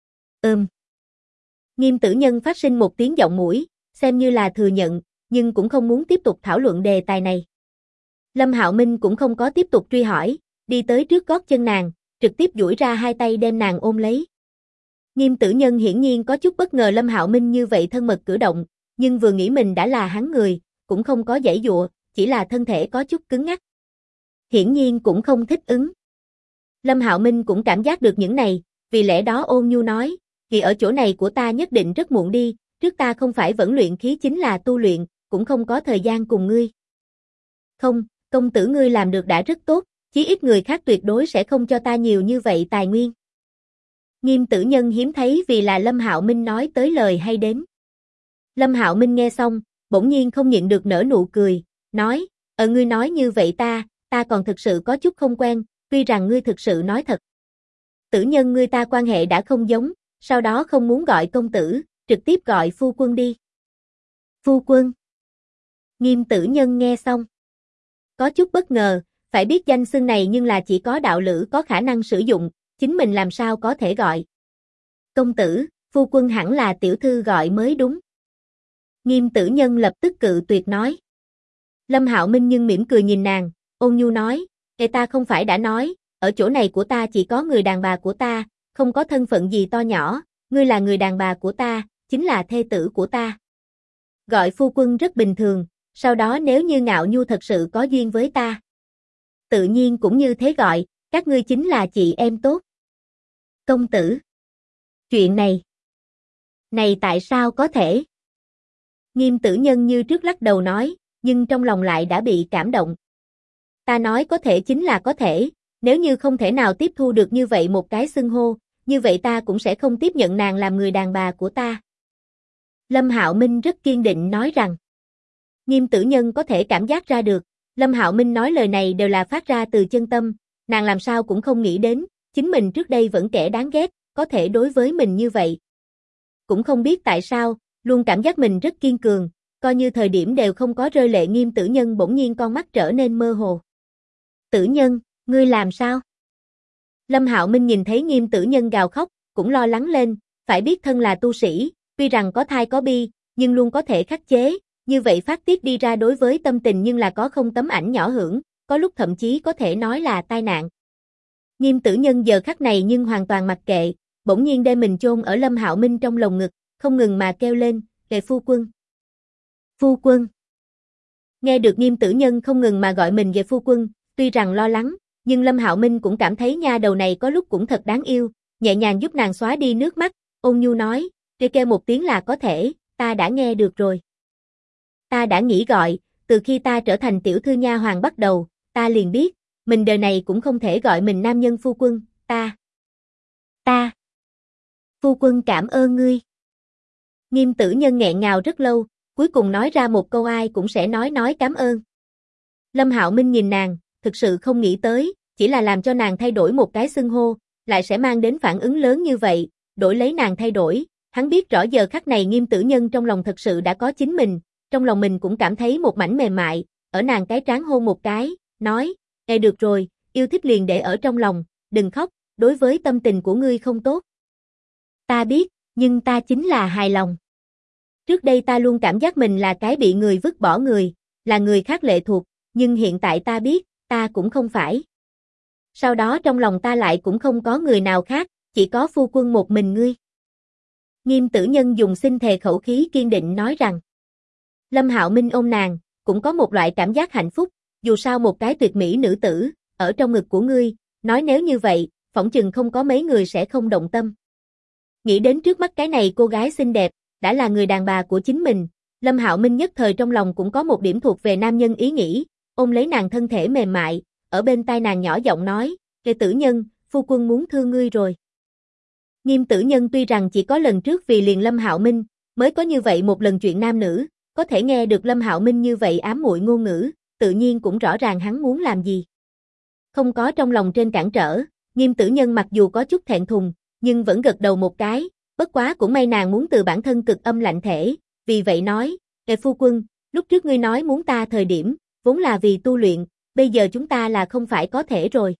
Nghiêm Tử Nhân phát sinh một tiếng giọng mũi, xem như là thừa nhận, nhưng cũng không muốn tiếp tục thảo luận đề tài này. Lâm Hạo Minh cũng không có tiếp tục truy hỏi, đi tới trước gót chân nàng, trực tiếp duỗi ra hai tay đem nàng ôm lấy. Nghiêm Tử Nhân hiển nhiên có chút bất ngờ Lâm Hạo Minh như vậy thân mật cử động, nhưng vừa nghĩ mình đã là hắn người, cũng không có giãy giụa, chỉ là thân thể có chút cứng ngắc. Hiển nhiên cũng không thích ứng. Lâm Hạo Minh cũng cảm giác được những này, vì lẽ đó ôn nhu nói, thì ở chỗ này của ta nhất định rất muộn đi, trước ta không phải vẫn luyện khí chính là tu luyện, cũng không có thời gian cùng ngươi. Không, công tử ngươi làm được đã rất tốt, chí ít người khác tuyệt đối sẽ không cho ta nhiều như vậy tài nguyên. Nghiêm Tử Nhân hiếm thấy vì là Lâm Hạo Minh nói tới lời hay đến. Lâm Hạo Minh nghe xong, bỗng nhiên không nhịn được nở nụ cười, nói, ngươi nói như vậy ta còn thực sự có chút không quen, tuy rằng ngươi thực sự nói thật. Tử Nhân ngươi ta quan hệ đã không giống, sau đó không muốn gọi công tử, trực tiếp gọi phu quân đi. Phu quân. Nghiêm Tử Nhân nghe xong, có chút bất ngờ, phải biết danh xưng này nhưng là chỉ có đạo lữ có khả năng sử dụng, chính mình làm sao có thể gọi. Công tử, phu quân hẳn là tiểu thư gọi mới đúng. Nghiêm Tử Nhân lập tức cự tuyệt nói. Lâm Hạo Minh nhưng mỉm cười nhìn nàng, ôn nhu nói, ta không phải đã nói, ở chỗ này của ta chỉ có người đàn bà của ta, không có thân phận gì to nhỏ, ngươi là người đàn bà của ta, chính là thê tử của ta. Gọi phu quân rất bình thường, sau đó nếu như Ngạo Nhu thật sự có duyên với ta, tự nhiên cũng như thế gọi, các ngươi chính là chị em tốt. Công tử. Chuyện này tại sao có thể? Nghiêm Tử Nhân như trước lắc đầu nói, nhưng trong lòng lại đã bị cảm động. Ta nói có thể chính là có thể, nếu như không thể nào tiếp thu được như vậy một cái xưng hô, như vậy ta cũng sẽ không tiếp nhận nàng làm người đàn bà của ta. Lâm Hạo Minh rất kiên định nói rằng, Nghiêm Tử Nhân có thể cảm giác ra được, Lâm Hạo Minh nói lời này đều là phát ra từ chân tâm, nàng làm sao cũng không nghĩ đến, chính mình trước đây vẫn kẻ đáng ghét, có thể đối với mình như vậy. Cũng không biết tại sao, luôn cảm giác mình rất kiên cường, coi như thời điểm đều không có rơi lệ. Nghiêm Tử Nhân bỗng nhiên con mắt trở nên mơ hồ. Tử Nhân, ngươi làm sao? Lâm Hạo Minh nhìn thấy Nghiêm Tử Nhân gào khóc, cũng lo lắng lên, phải biết thân là tu sĩ, tuy rằng có thai có bi, nhưng luôn có thể khắc chế, như vậy phát tiết đi ra đối với tâm tình nhưng là có không tấm ảnh nhỏ hưởng, có lúc thậm chí có thể nói là tai nạn. Nghiêm Tử Nhân giờ khắc này nhưng hoàn toàn mặc kệ, bỗng nhiên đem mình chôn ở Lâm Hạo Minh trong lồng ngực, không ngừng mà kêu lên, "Kệ phu quân." Phu quân. Nghe được Nghiêm Tử Nhân không ngừng mà gọi mình về phu quân, tuy rằng lo lắng, nhưng Lâm Hạo Minh cũng cảm thấy nha đầu này có lúc cũng thật đáng yêu, nhẹ nhàng giúp nàng xóa đi nước mắt, ôn nhu nói, kêu một tiếng là có thể, ta đã nghe được rồi. Ta đã nghĩ gọi, từ khi ta trở thành tiểu thư nha hoàn bắt đầu, ta liền biết, mình đời này cũng không thể gọi mình nam nhân phu quân, ta. Phu quân cảm ơn ngươi. Nghiêm Tử Nhân nghẹn ngào rất lâu, cuối cùng nói ra một câu ai cũng sẽ nói cảm ơn. Lâm Hạo Minh nhìn nàng, thực sự không nghĩ tới, chỉ là làm cho nàng thay đổi một cái xưng hô, lại sẽ mang đến phản ứng lớn như vậy, đổi lấy nàng thay đổi, hắn biết rõ giờ khắc này Nghiêm Tử Nhân trong lòng thật sự đã có chính mình, trong lòng mình cũng cảm thấy một mảnh mềm mại, ở nàng cái trán hôn một cái, nói, được rồi, yêu thích liền để ở trong lòng, đừng khóc, đối với tâm tình của ngươi không tốt. Ta biết, nhưng ta chính là hài lòng. Trước đây ta luôn cảm giác mình là cái bị người vứt bỏ người, là người khác lệ thuộc, nhưng hiện tại ta biết, ta cũng không phải. Sau đó trong lòng ta lại cũng không có người nào khác, chỉ có phu quân một mình ngươi. Nghiêm Tử Nhân dùng xin thề khẩu khí kiên định nói rằng. Lâm Hạo Minh ôm nàng, cũng có một loại cảm giác hạnh phúc, dù sao một cái tuyệt mỹ nữ tử, ở trong ngực của ngươi, nói nếu như vậy, phỏng chừng không có mấy người sẽ không động tâm. Nghĩ đến trước mắt cái này cô gái xinh đẹp, đã là người đàn bà của chính mình, Lâm Hạo Minh nhất thời trong lòng cũng có một điểm thuộc về nam nhân ý nghĩ, ôm lấy nàng thân thể mềm mại, ở bên tai nàng nhỏ giọng nói, Tử Nhân, phu quân muốn thương ngươi rồi. Nghiêm Tử Nhân tuy rằng chỉ có lần trước vì liền Lâm Hạo Minh, mới có như vậy một lần chuyện nam nữ, có thể nghe được Lâm Hạo Minh như vậy ám muội ngôn ngữ, tự nhiên cũng rõ ràng hắn muốn làm gì. Không có trong lòng trên cản trở, Nghiêm Tử Nhân mặc dù có chút thẹn thùng, nhưng vẫn gật đầu một cái, bất quá cũng may nàng muốn từ bản thân cực âm lạnh thể, vì vậy nói, phu quân, lúc trước ngươi nói muốn ta thời điểm, vốn là vì tu luyện, bây giờ chúng ta là không phải có thể rồi.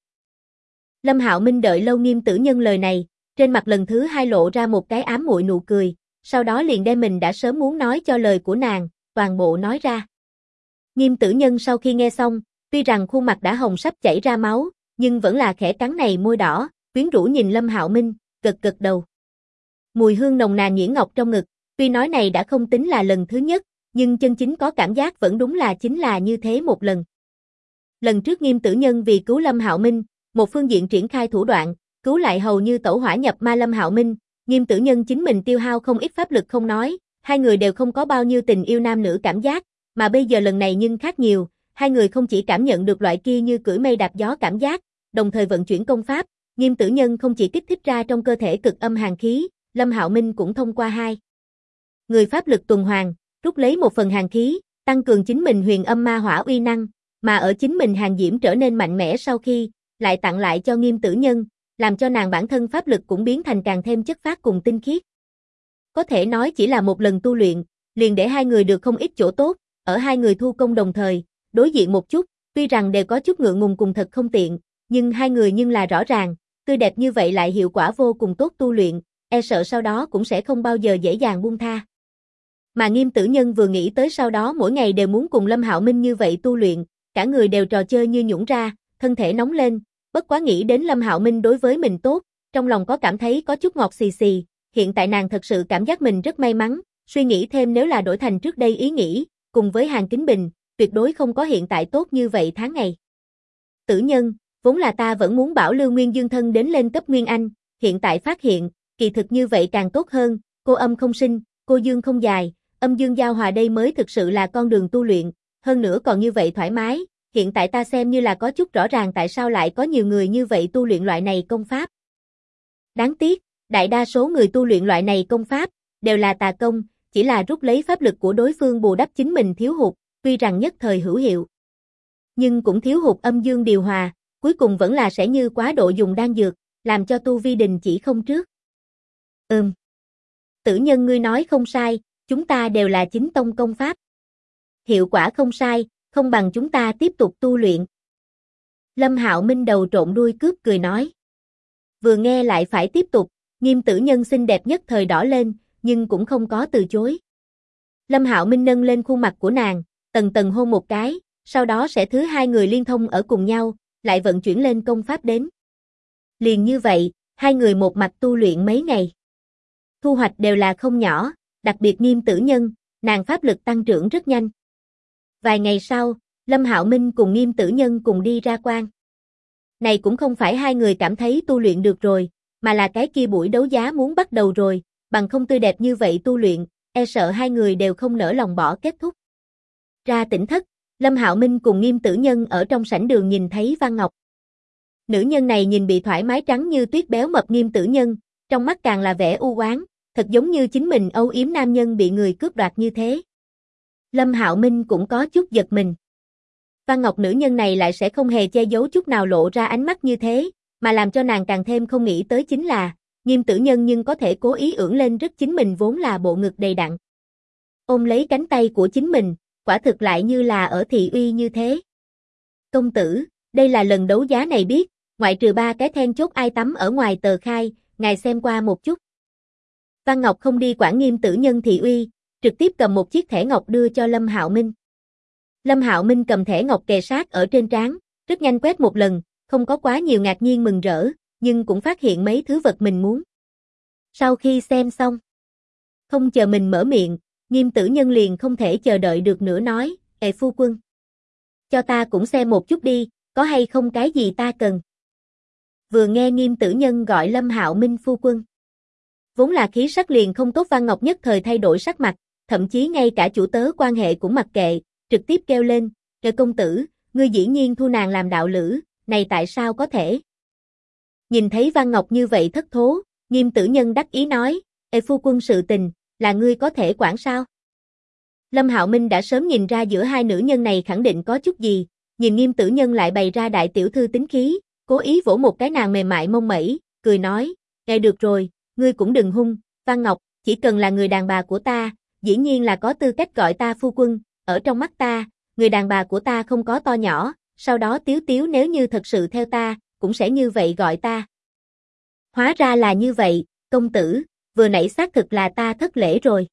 Lâm Hạo Minh đợi lâu Nghiêm Tử Nhân lời này, trên mặt lần thứ hai lộ ra một cái ám muội nụ cười, sau đó liền đem mình đã sớm muốn nói cho lời của nàng, toàn bộ nói ra. Nghiêm Tử Nhân sau khi nghe xong, tuy rằng khuôn mặt đã hồng sắp chảy ra máu, nhưng vẫn là khẽ cắn này môi đỏ, quyến rũ nhìn Lâm Hạo Minh, gật gật đầu. Mùi hương nồng nàn nhuyễn ngọc trong ngực, tuy nói này đã không tính là lần thứ nhất, nhưng chân chính có cảm giác vẫn đúng là chính là như thế một lần. Lần trước Nghiêm Tử Nhân vì cứu Lâm Hạo Minh, một phương diện triển khai thủ đoạn, cứu lại hầu như tẩu hỏa nhập ma Lâm Hạo Minh, Nghiêm Tử Nhân chính mình tiêu hao không ít pháp lực không nói, hai người đều không có bao nhiêu tình yêu nam nữ cảm giác, mà bây giờ lần này nhưng khác nhiều, hai người không chỉ cảm nhận được loại kia như cưỡi mây đạp gió cảm giác, đồng thời vận chuyển công pháp, Nghiêm Tử Nhân không chỉ kích thích ra trong cơ thể cực âm hàn khí, Lâm Hạo Minh cũng thông qua hai người pháp lực tuần hoàn, rút lấy một phần hàn khí, tăng cường chính mình huyền âm ma hỏa uy năng, mà ở chính mình hàn diễm trở nên mạnh mẽ sau khi, lại tặng lại cho Nghiêm Tử Nhân, làm cho nàng bản thân pháp lực cũng biến thành càng thêm chất phát cùng tinh khiết. Có thể nói chỉ là một lần tu luyện, liền để hai người được không ít chỗ tốt, ở hai người thu công đồng thời, đối diện một chút, tuy rằng đều có chút ngượng ngùng cùng thật không tiện, nhưng hai người nhưng là rõ ràng, tươi đẹp như vậy lại hiệu quả vô cùng tốt tu luyện, e sợ sau đó cũng sẽ không bao giờ dễ dàng buông tha. Mà Nghiêm Tử Nhân vừa nghĩ tới sau đó mỗi ngày đều muốn cùng Lâm Hạo Minh như vậy tu luyện, cả người đều trò chơi như nhũn ra, thân thể nóng lên, bất quá nghĩ đến Lâm Hạo Minh đối với mình tốt, trong lòng có cảm thấy có chút ngọt xì xì, hiện tại nàng thật sự cảm giác mình rất may mắn, suy nghĩ thêm nếu là đổi thành trước đây ý nghĩ, cùng với Hàn Kính Bình, tuyệt đối không có hiện tại tốt như vậy tháng ngày. Tử Nhân, vốn là ta vẫn muốn bảo lưu Nguyên Dương thân đến lên cấp Nguyên Anh, hiện tại phát hiện, kỳ thực như vậy càng tốt hơn, cô âm không sinh, cô dương không dài, âm dương giao hòa đây mới thực sự là con đường tu luyện, hơn nữa còn như vậy thoải mái, hiện tại ta xem như là có chút rõ ràng tại sao lại có nhiều người như vậy tu luyện loại này công pháp. Đáng tiếc, đại đa số người tu luyện loại này công pháp, đều là tà công, chỉ là rút lấy pháp lực của đối phương bù đắp chính mình thiếu hụt, tuy rằng nhất thời hữu hiệu, nhưng cũng thiếu hụt âm dương điều hòa, cuối cùng vẫn là sẽ như quá độ dùng đan dược, làm cho tu vi đình chỉ không trước. Tử Nhân ngươi nói không sai, chúng ta đều là chính tông công pháp. Hiệu quả không sai, không bằng chúng ta tiếp tục tu luyện. Lâm Hạo Minh đầu trộn đuôi cướp cười nói. Vừa nghe lại phải tiếp tục, Nghiêm Tử Nhân xinh đẹp nhất thời đỏ lên, nhưng cũng không có từ chối. Lâm Hạo Minh nâng lên khuôn mặt của nàng, tầng tầng hôn một cái, sau đó sẽ thứ hai người liên thông ở cùng nhau, lại vận chuyển lên công pháp đến. Liền như vậy, hai người một mặt tu luyện mấy ngày. Thu hoạch đều là không nhỏ, đặc biệt Nghiêm Tử Nhân, nàng pháp lực tăng trưởng rất nhanh. Vài ngày sau, Lâm Hạo Minh cùng Nghiêm Tử Nhân cùng đi ra quan. Này cũng không phải hai người cảm thấy tu luyện được rồi, mà là cái kia buổi đấu giá muốn bắt đầu rồi, bằng không tươi đẹp như vậy tu luyện, e sợ hai người đều không nỡ lòng bỏ kết thúc. Ra tỉnh thất, Lâm Hạo Minh cùng Nghiêm Tử Nhân ở trong sảnh đường nhìn thấy Văn Ngọc. Nữ nhân này nhìn bị thoải mái trắng như tuyết béo mập Nghiêm Tử Nhân, trong mắt càng là vẻ u oán, thật giống như chính mình âu yếm nam nhân bị người cướp đoạt như thế. Lâm Hạo Minh cũng có chút giật mình. Văn Ngọc nữ nhân này lại sẽ không hề che giấu chút nào lộ ra ánh mắt như thế, mà làm cho nàng càng thêm không nghĩ tới chính là, Nghiêm Tử Nhân nhưng có thể cố ý ưỡn lên rất chính mình vốn là bộ ngực đầy đặn. Ôm lấy cánh tay của chính mình, quả thực lại như là ở thị uy như thế. Công tử, đây là lần đấu giá này biết, ngoại trừ 3 cái then chốt ai tắm ở ngoài tờ khai, ngài xem qua một chút. Văn Ngọc không đi quản Nghiêm Tử Nhân thị uy, trực tiếp cầm một chiếc thẻ ngọc đưa cho Lâm Hạo Minh. Lâm Hạo Minh cầm thẻ ngọc kề sát ở trên trán, rất nhanh quét một lần, không có quá nhiều ngạc nhiên mừng rỡ, nhưng cũng phát hiện mấy thứ vật mình muốn. Sau khi xem xong, không chờ mình mở miệng, Nghiêm Tử Nhân liền không thể chờ đợi được nữa nói, phu quân, cho ta cũng xem một chút đi, có hay không cái gì ta cần. Vừa nghe Nghiêm Tử Nhân gọi Lâm Hạo Minh phu quân, vốn là khí sắc liền không tốt Văn Ngọc nhất thời thay đổi sắc mặt, thậm chí ngay cả chủ tớ quan hệ cũng mặc kệ, trực tiếp kêu lên, công tử, ngươi dĩ nhiên thu nàng làm đạo lữ, này tại sao có thể? Nhìn thấy Văn Ngọc như vậy thất thố, Nghiêm Tử Nhân đắc ý nói, phu quân sự tình, là ngươi có thể quản sao? Lâm Hạo Minh đã sớm nhìn ra giữa hai nữ nhân này khẳng định có chút gì, nhìn Nghiêm Tử Nhân lại bày ra đại tiểu thư tính khí, cố ý vỗ một cái nàng mềm mại mông mẩy, cười nói, "Nghe được rồi, ngươi cũng đừng hung, Văn Ngọc, chỉ cần là người đàn bà của ta, dĩ nhiên là có tư cách gọi ta phu quân, ở trong mắt ta, người đàn bà của ta không có to nhỏ, sau đó Tiếu Tiếu nếu như thật sự theo ta, cũng sẽ như vậy gọi ta." Hóa ra là như vậy, công tử, vừa nãy xác thực là ta thất lễ rồi.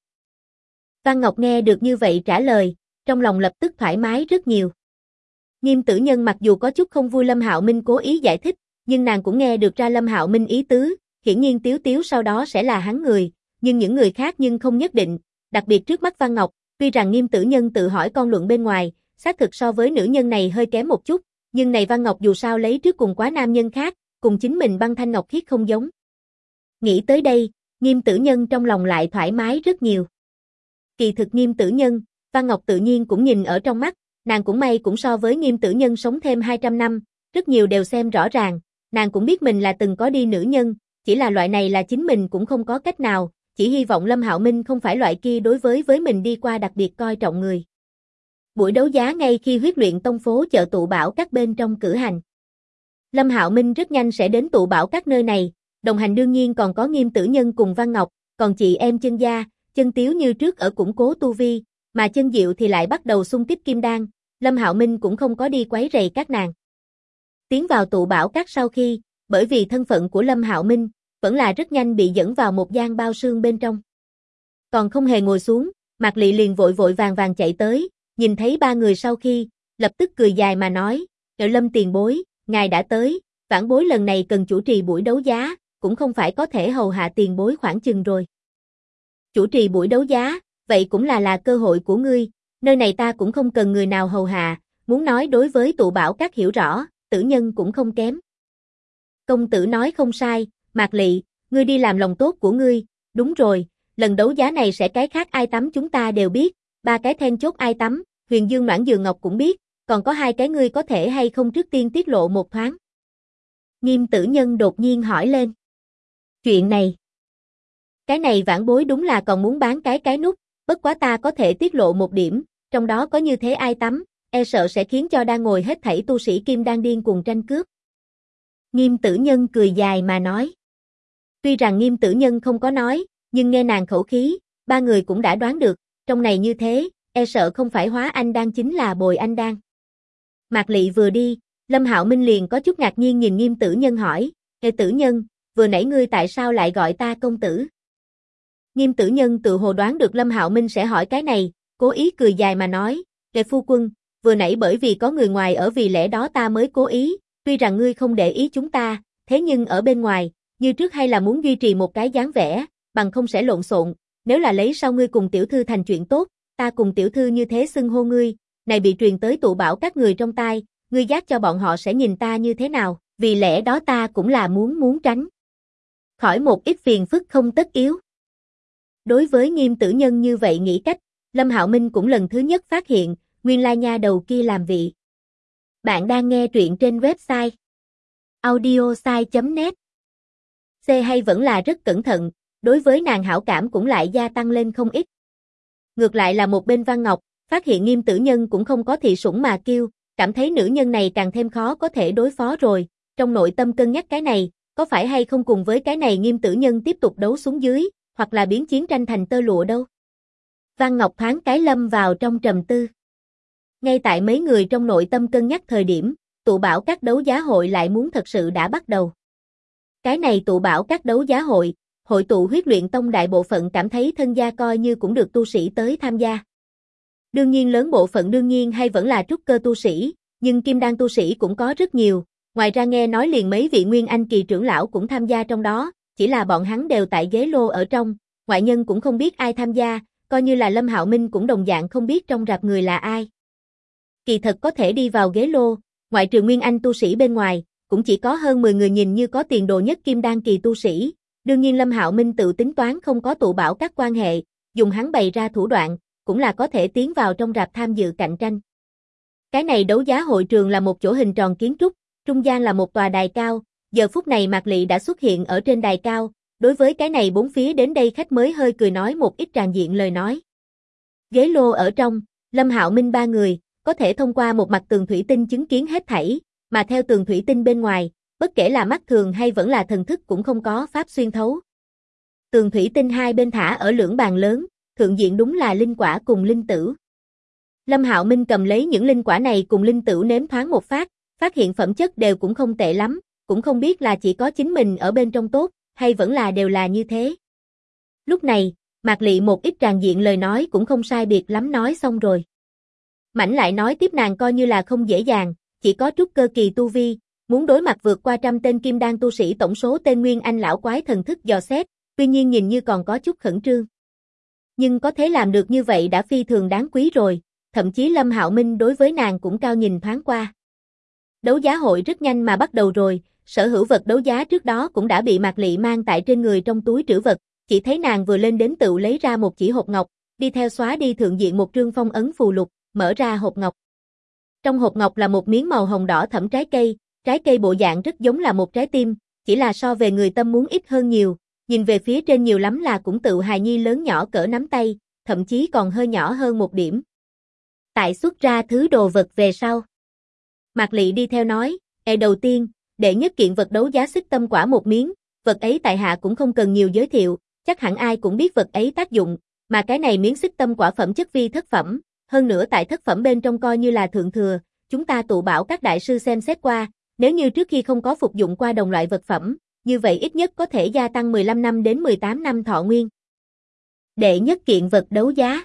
Văn Ngọc nghe được như vậy trả lời, trong lòng lập tức thoải mái rất nhiều. Nghiêm Tử Nhân mặc dù có chút không vui Lâm Hạo Minh cố ý giải thích, nhưng nàng cũng nghe được ra Lâm Hạo Minh ý tứ, hiển nhiên Tiếu Tiếu sau đó sẽ là hắn người, nhưng những người khác nhưng không nhất định, đặc biệt trước mắt Văn Ngọc, tuy rằng Nghiêm Tử Nhân tự hỏi con luận bên ngoài, xác thực so với nữ nhân này hơi kém một chút, nhưng này Văn Ngọc dù sao lấy trước cùng quá nam nhân khác, cùng chính mình băng thanh ngọc khiết không giống. Nghĩ tới đây, Nghiêm Tử Nhân trong lòng lại thoải mái rất nhiều. Kỳ thực Nghiêm Tử Nhân, Văn Ngọc tự nhiên cũng nhìn ở trong mắt, nàng cũng may cũng so với Nghiêm Tử Nhân sống thêm 200 năm, rất nhiều đều xem rõ ràng, nàng cũng biết mình là từng có đi nữ nhân, chỉ là loại này là chính mình cũng không có cách nào, chỉ hy vọng Lâm Hạo Minh không phải loại kia đối với mình đi qua đặc biệt coi trọng người. Buổi đấu giá ngay khi huyết luyện tông phố chợ tụ bảo các bên trong cử hành. Lâm Hạo Minh rất nhanh sẽ đến tụ bảo các nơi này, đồng hành đương nhiên còn có Nghiêm Tử Nhân cùng Văn Ngọc, còn chị em Chân Gia, Chân Tiếu như trước ở củng cố tu vi, mà Chân Diệu thì lại bắt đầu xung kích kim đan, Lâm Hạo Minh cũng không có đi quấy rầy các nàng. Tiến vào tụ bảo các sau khi, bởi vì thân phận của Lâm Hạo Minh, vẫn là rất nhanh bị dẫn vào một gian bao sương bên trong. Còn không hề ngồi xuống, Mạc Lị liền vội vội vàng vàng chạy tới, nhìn thấy ba người sau khi, lập tức cười dài mà nói, Lâm tiền bối, ngài đã tới, vãn bối lần này cần chủ trì buổi đấu giá, cũng không phải có thể hầu hạ tiền bối khoảng chừng rồi. Chủ trì buổi đấu giá, vậy cũng là cơ hội của ngươi, nơi này ta cũng không cần người nào hầu hạ, muốn nói đối với tụ bảo các hiểu rõ, Tử Nhân cũng không kém. Công tử nói không sai, Mạc Lị, ngươi đi làm lòng tốt của ngươi, đúng rồi, lần đấu giá này sẽ cái khác ai tắm chúng ta đều biết, ba cái then chốt ai tắm, Huyền Dương Noãn Dường Ngọc cũng biết, còn có hai cái ngươi có thể hay không trước tiên tiết lộ một thoáng. Nghiêm Tử Nhân đột nhiên hỏi lên. Chuyện này. Cái này vãn bối đúng là còn muốn bán cái nút, bất quá ta có thể tiết lộ một điểm, trong đó có như thế ai tắm, e sợ sẽ khiến cho đang ngồi hết thảy tu sĩ kim đan điên cuồng tranh cướp. Nghiêm Tử Nhân cười dài mà nói. Tuy rằng Nghiêm Tử Nhân không có nói, nhưng nghe nàng khẩu khí, ba người cũng đã đoán được, trong này như thế, e sợ không phải hóa anh đan chính là bồi anh đan. Mạc Lị vừa đi, Lâm Hạo Minh liền có chút ngạc nhiên nhìn Nghiêm Tử Nhân hỏi, Ê Tử Nhân, vừa nãy ngươi tại sao lại gọi ta công tử? Nghiêm Tử Nhân tự hồ đoán được Lâm Hạo Minh sẽ hỏi cái này, cố ý cười dài mà nói, Ê phu quân, vừa nãy bởi vì có người ngoài ở vì lẽ đó ta mới cố ý, tuy rằng ngươi không để ý chúng ta, thế nhưng ở bên ngoài, như trước hay là muốn duy trì một cái dáng vẻ, bằng không sẽ lộn xộn, nếu là lấy sau ngươi cùng tiểu thư thành chuyện tốt, ta cùng tiểu thư như thế xưng hô ngươi, này bị truyền tới tụ bảo các người trong tai, ngươi giác cho bọn họ sẽ nhìn ta như thế nào, vì lẽ đó ta cũng là muốn tránh khỏi một ít phiền phức không tất yếu. Đối với Nghiêm Tử Nhân như vậy nghĩ cách, Lâm Hạo Minh cũng lần thứ nhất phát hiện, nguyên lai nha đầu kia làm vị. Bạn đang nghe truyện trên website audiosai.net. C hay vẫn là rất cẩn thận, đối với nàng hảo cảm cũng lại gia tăng lên không ít. Ngược lại là một bên Văn Ngọc, phát hiện Nghiêm Tử Nhân cũng không có thị sủng mà kiêu, cảm thấy nữ nhân này càng thêm khó có thể đối phó rồi, trong nội tâm cân nhắc cái này, có phải hay không cùng với cái này Nghiêm Tử Nhân tiếp tục đấu xuống dưới, hoặc là biến chiến tranh thành tơ lụa đâu. Văn Ngọc thoáng cái lâm vào trong trầm tư. Ngay tại mấy người trong nội tâm cân nhắc thời điểm, tụ bảo các đấu giá hội lại muốn thật sự đã bắt đầu. Cái này tụ bảo các đấu giá hội, hội tụ huyết luyện tông đại bộ phận cảm thấy thân gia coi như cũng được tu sĩ tới tham gia. Đương nhiên lớn bộ phận đương nhiên hay vẫn là trúc cơ tu sĩ, nhưng kim đan tu sĩ cũng có rất nhiều, ngoài ra nghe nói liền mấy vị nguyên anh kỳ trưởng lão cũng tham gia trong đó, chỉ là bọn hắn đều tại ghế lô ở trong, ngoại nhân cũng không biết ai tham gia, coi như là Lâm Hạo Minh cũng đồng dạng không biết trong rạp người là ai. Kỳ thật có thể đi vào ghế lô, ngoại trừ nguyên anh tu sĩ bên ngoài, cũng chỉ có hơn 10 người nhìn như có tiền đồ nhất kim đan kỳ tu sĩ, đương nhiên Lâm Hạo Minh tự tính toán không có tụ bảo các quan hệ, dùng hắn bày ra thủ đoạn, cũng là có thể tiến vào trong rạp tham dự cạnh tranh. Cái này đấu giá hội trường là một chỗ hình tròn kiến trúc, trung gian là một tòa đài cao, giờ phút này Mạc Lị đã xuất hiện ở trên đài cao, đối với cái này bốn phía đến đây khách mới hơi cười nói một ít tràng diện lời nói. Ghế lô ở trong, Lâm Hạo Minh ba người, có thể thông qua một mặt tường thủy tinh chứng kiến hết thảy, mà theo tường thủy tinh bên ngoài, bất kể là mắt thường hay vẫn là thần thức cũng không có pháp xuyên thấu. Tường thủy tinh hai bên thả ở lưỡng bàn lớn, thượng diện đúng là linh quả cùng linh tử. Lâm Hạo Minh cầm lấy những linh quả này cùng linh tử nếm thoáng một phát hiện phẩm chất đều cũng không tệ lắm, cũng không biết là chỉ có chính mình ở bên trong tốt, hay vẫn là đều là như thế. Lúc này, Mạc Lị một ít tràng diện lời nói cũng không sai biệt lắm nói xong rồi. Mảnh lại nói tiếp nàng coi như là không dễ dàng, chỉ có trúc cơ kỳ tu vi, muốn đối mặt vượt qua 100 tên kim đan tu sĩ tổng số tên Nguyên Anh lão quái thần thức dò xét, tuy nhiên nhìn như còn có chút khẩn trương. Nhưng có thể làm được như vậy đã phi thường đáng quý rồi, thậm chí Lâm Hạo Minh đối với nàng cũng cao nhìn thoáng qua. Đấu giá hội rất nhanh mà bắt đầu rồi, sở hữu vật đấu giá trước đó cũng đã bị Mạc Lị mang tại trên người trong túi trữ vật, chỉ thấy nàng vừa lên đến tựu lấy ra một chỉ hộp ngọc, đi theo xóa đi thượng diện một trương phong ấn phù lục, mở ra hộp ngọc. Trong hộp ngọc là một miếng màu hồng đỏ thẫm trái cây bộ dạng rất giống là một trái tim, chỉ là so về người tâm muốn ít hơn nhiều, nhìn về phía trên nhiều lắm là cũng tự hài nhi lớn nhỏ cỡ nắm tay, thậm chí còn hơi nhỏ hơn một điểm. Tại xuất ra thứ đồ vật về sau. Mạc Lị đi theo nói, đầu tiên, đệ nhất kiện vật đấu giá xích tâm quả một miếng, vật ấy tại hạ cũng không cần nhiều giới thiệu, chắc hẳn ai cũng biết vật ấy tác dụng, mà cái này miếng xích tâm quả phẩm chất vi thất phẩm, hơn nữa tại thất phẩm bên trong coi như là thượng thừa, chúng ta tụ bảo các đại sư xem xét qua, nếu như trước khi không có phục dụng qua đồng loại vật phẩm, như vậy ít nhất có thể gia tăng 15 năm đến 18 năm thọ nguyên. Đệ nhất kiện vật đấu giá.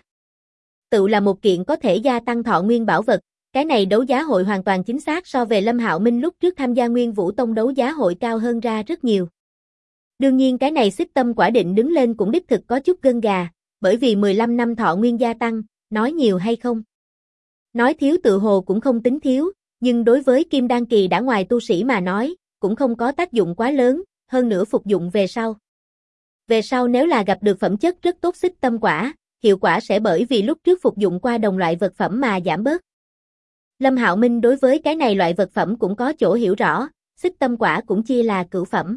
Tự là một kiện có thể gia tăng thọ nguyên bảo vật, cái này đấu giá hội hoàn toàn chính xác so về Lâm Hạo Minh lúc trước tham gia Nguyên Vũ Tông đấu giá hội cao hơn ra rất nhiều. Đương nhiên cái này xích tâm quả định đứng lên cũng đích thực có chút gân gà, bởi vì 15 năm thọ nguyên gia tăng, nói nhiều hay không? Nói thiếu tự hồ cũng không tính thiếu, nhưng đối với kim đan kỳ đã ngoài tu sĩ mà nói, cũng không có tác dụng quá lớn, hơn nữa phục dụng về sau. Về sau nếu là gặp được phẩm chất rất tốt xích tâm quả, hiệu quả sẽ bởi vì lúc trước phục dụng qua đồng loại vật phẩm mà giảm bớt. Lâm Hạo Minh đối với cái này loại vật phẩm cũng có chỗ hiểu rõ, xích tâm quả cũng chia là cửu phẩm.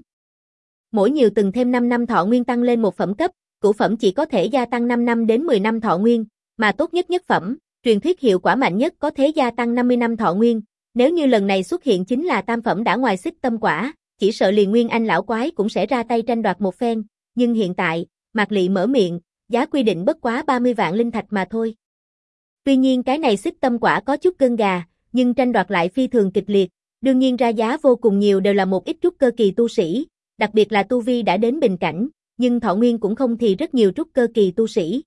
Mỗi nhiều từng thêm 5 năm thọ nguyên tăng lên một phẩm cấp, cửu phẩm chỉ có thể gia tăng 5 năm đến 10 năm thọ nguyên, mà tốt nhất nhất phẩm, truyền thuyết hiệu quả mạnh nhất có thể gia tăng 50 năm thọ nguyên, nếu như lần này xuất hiện chính là tam phẩm đã ngoài xích tâm quả, chỉ sợ liền Nguyên Anh lão quái cũng sẽ ra tay tranh đoạt một phen, nhưng hiện tại, Mạc Lị mở miệng, giá quy định bất quá 30 vạn linh thạch mà thôi. Tuy nhiên cái này xích tâm quả có chút gân gà, nhưng tranh đoạt lại phi thường kịch liệt, đương nhiên ra giá vô cùng nhiều đều là một ít trúc cơ kỳ tu sĩ, đặc biệt là tu vi đã đến bình cảnh, nhưng thọ nguyên cũng không thì rất nhiều trúc cơ kỳ tu sĩ.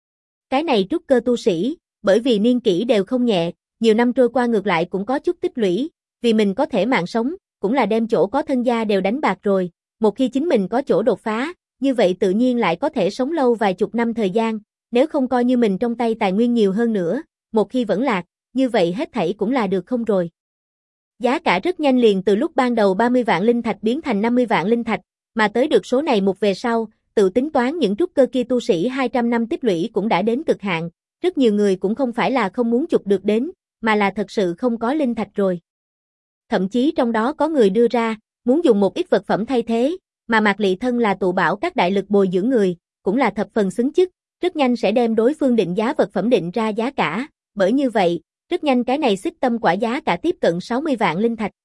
Cái này trúc cơ tu sĩ, bởi vì niên kỷ đều không nhẹ, nhiều năm trôi qua ngược lại cũng có chút tích lũy, vì mình có thể mạng sống, cũng là đem chỗ có thân gia đều đánh bạc rồi, một khi chính mình có chỗ đột phá, như vậy tự nhiên lại có thể sống lâu vài chục năm thời gian, nếu không coi như mình trong tay tài nguyên nhiều hơn nữa, một khi vẫn lạc, như vậy hết thảy cũng là được không rồi. Giá cả rất nhanh liền từ lúc ban đầu 30 vạn linh thạch biến thành 50 vạn linh thạch, mà tới được số này một về sau, tự tính toán những trúc cơ kia tu sĩ 200 năm tích lũy cũng đã đến cực hạn, rất nhiều người cũng không phải là không muốn chụp được đến, mà là thật sự không có linh thạch rồi. Thậm chí trong đó có người đưa ra, muốn dùng một ít vật phẩm thay thế, mà Mạc Lị thân là tụ bảo các đại lực bồi dưỡng người, cũng là thập phần xứng chức, rất nhanh sẽ đem đối phương định giá vật phẩm định ra giá cả, bởi như vậy, rất nhanh cái này xích tâm quả giá cả tiếp cận 60 vạn linh thạch.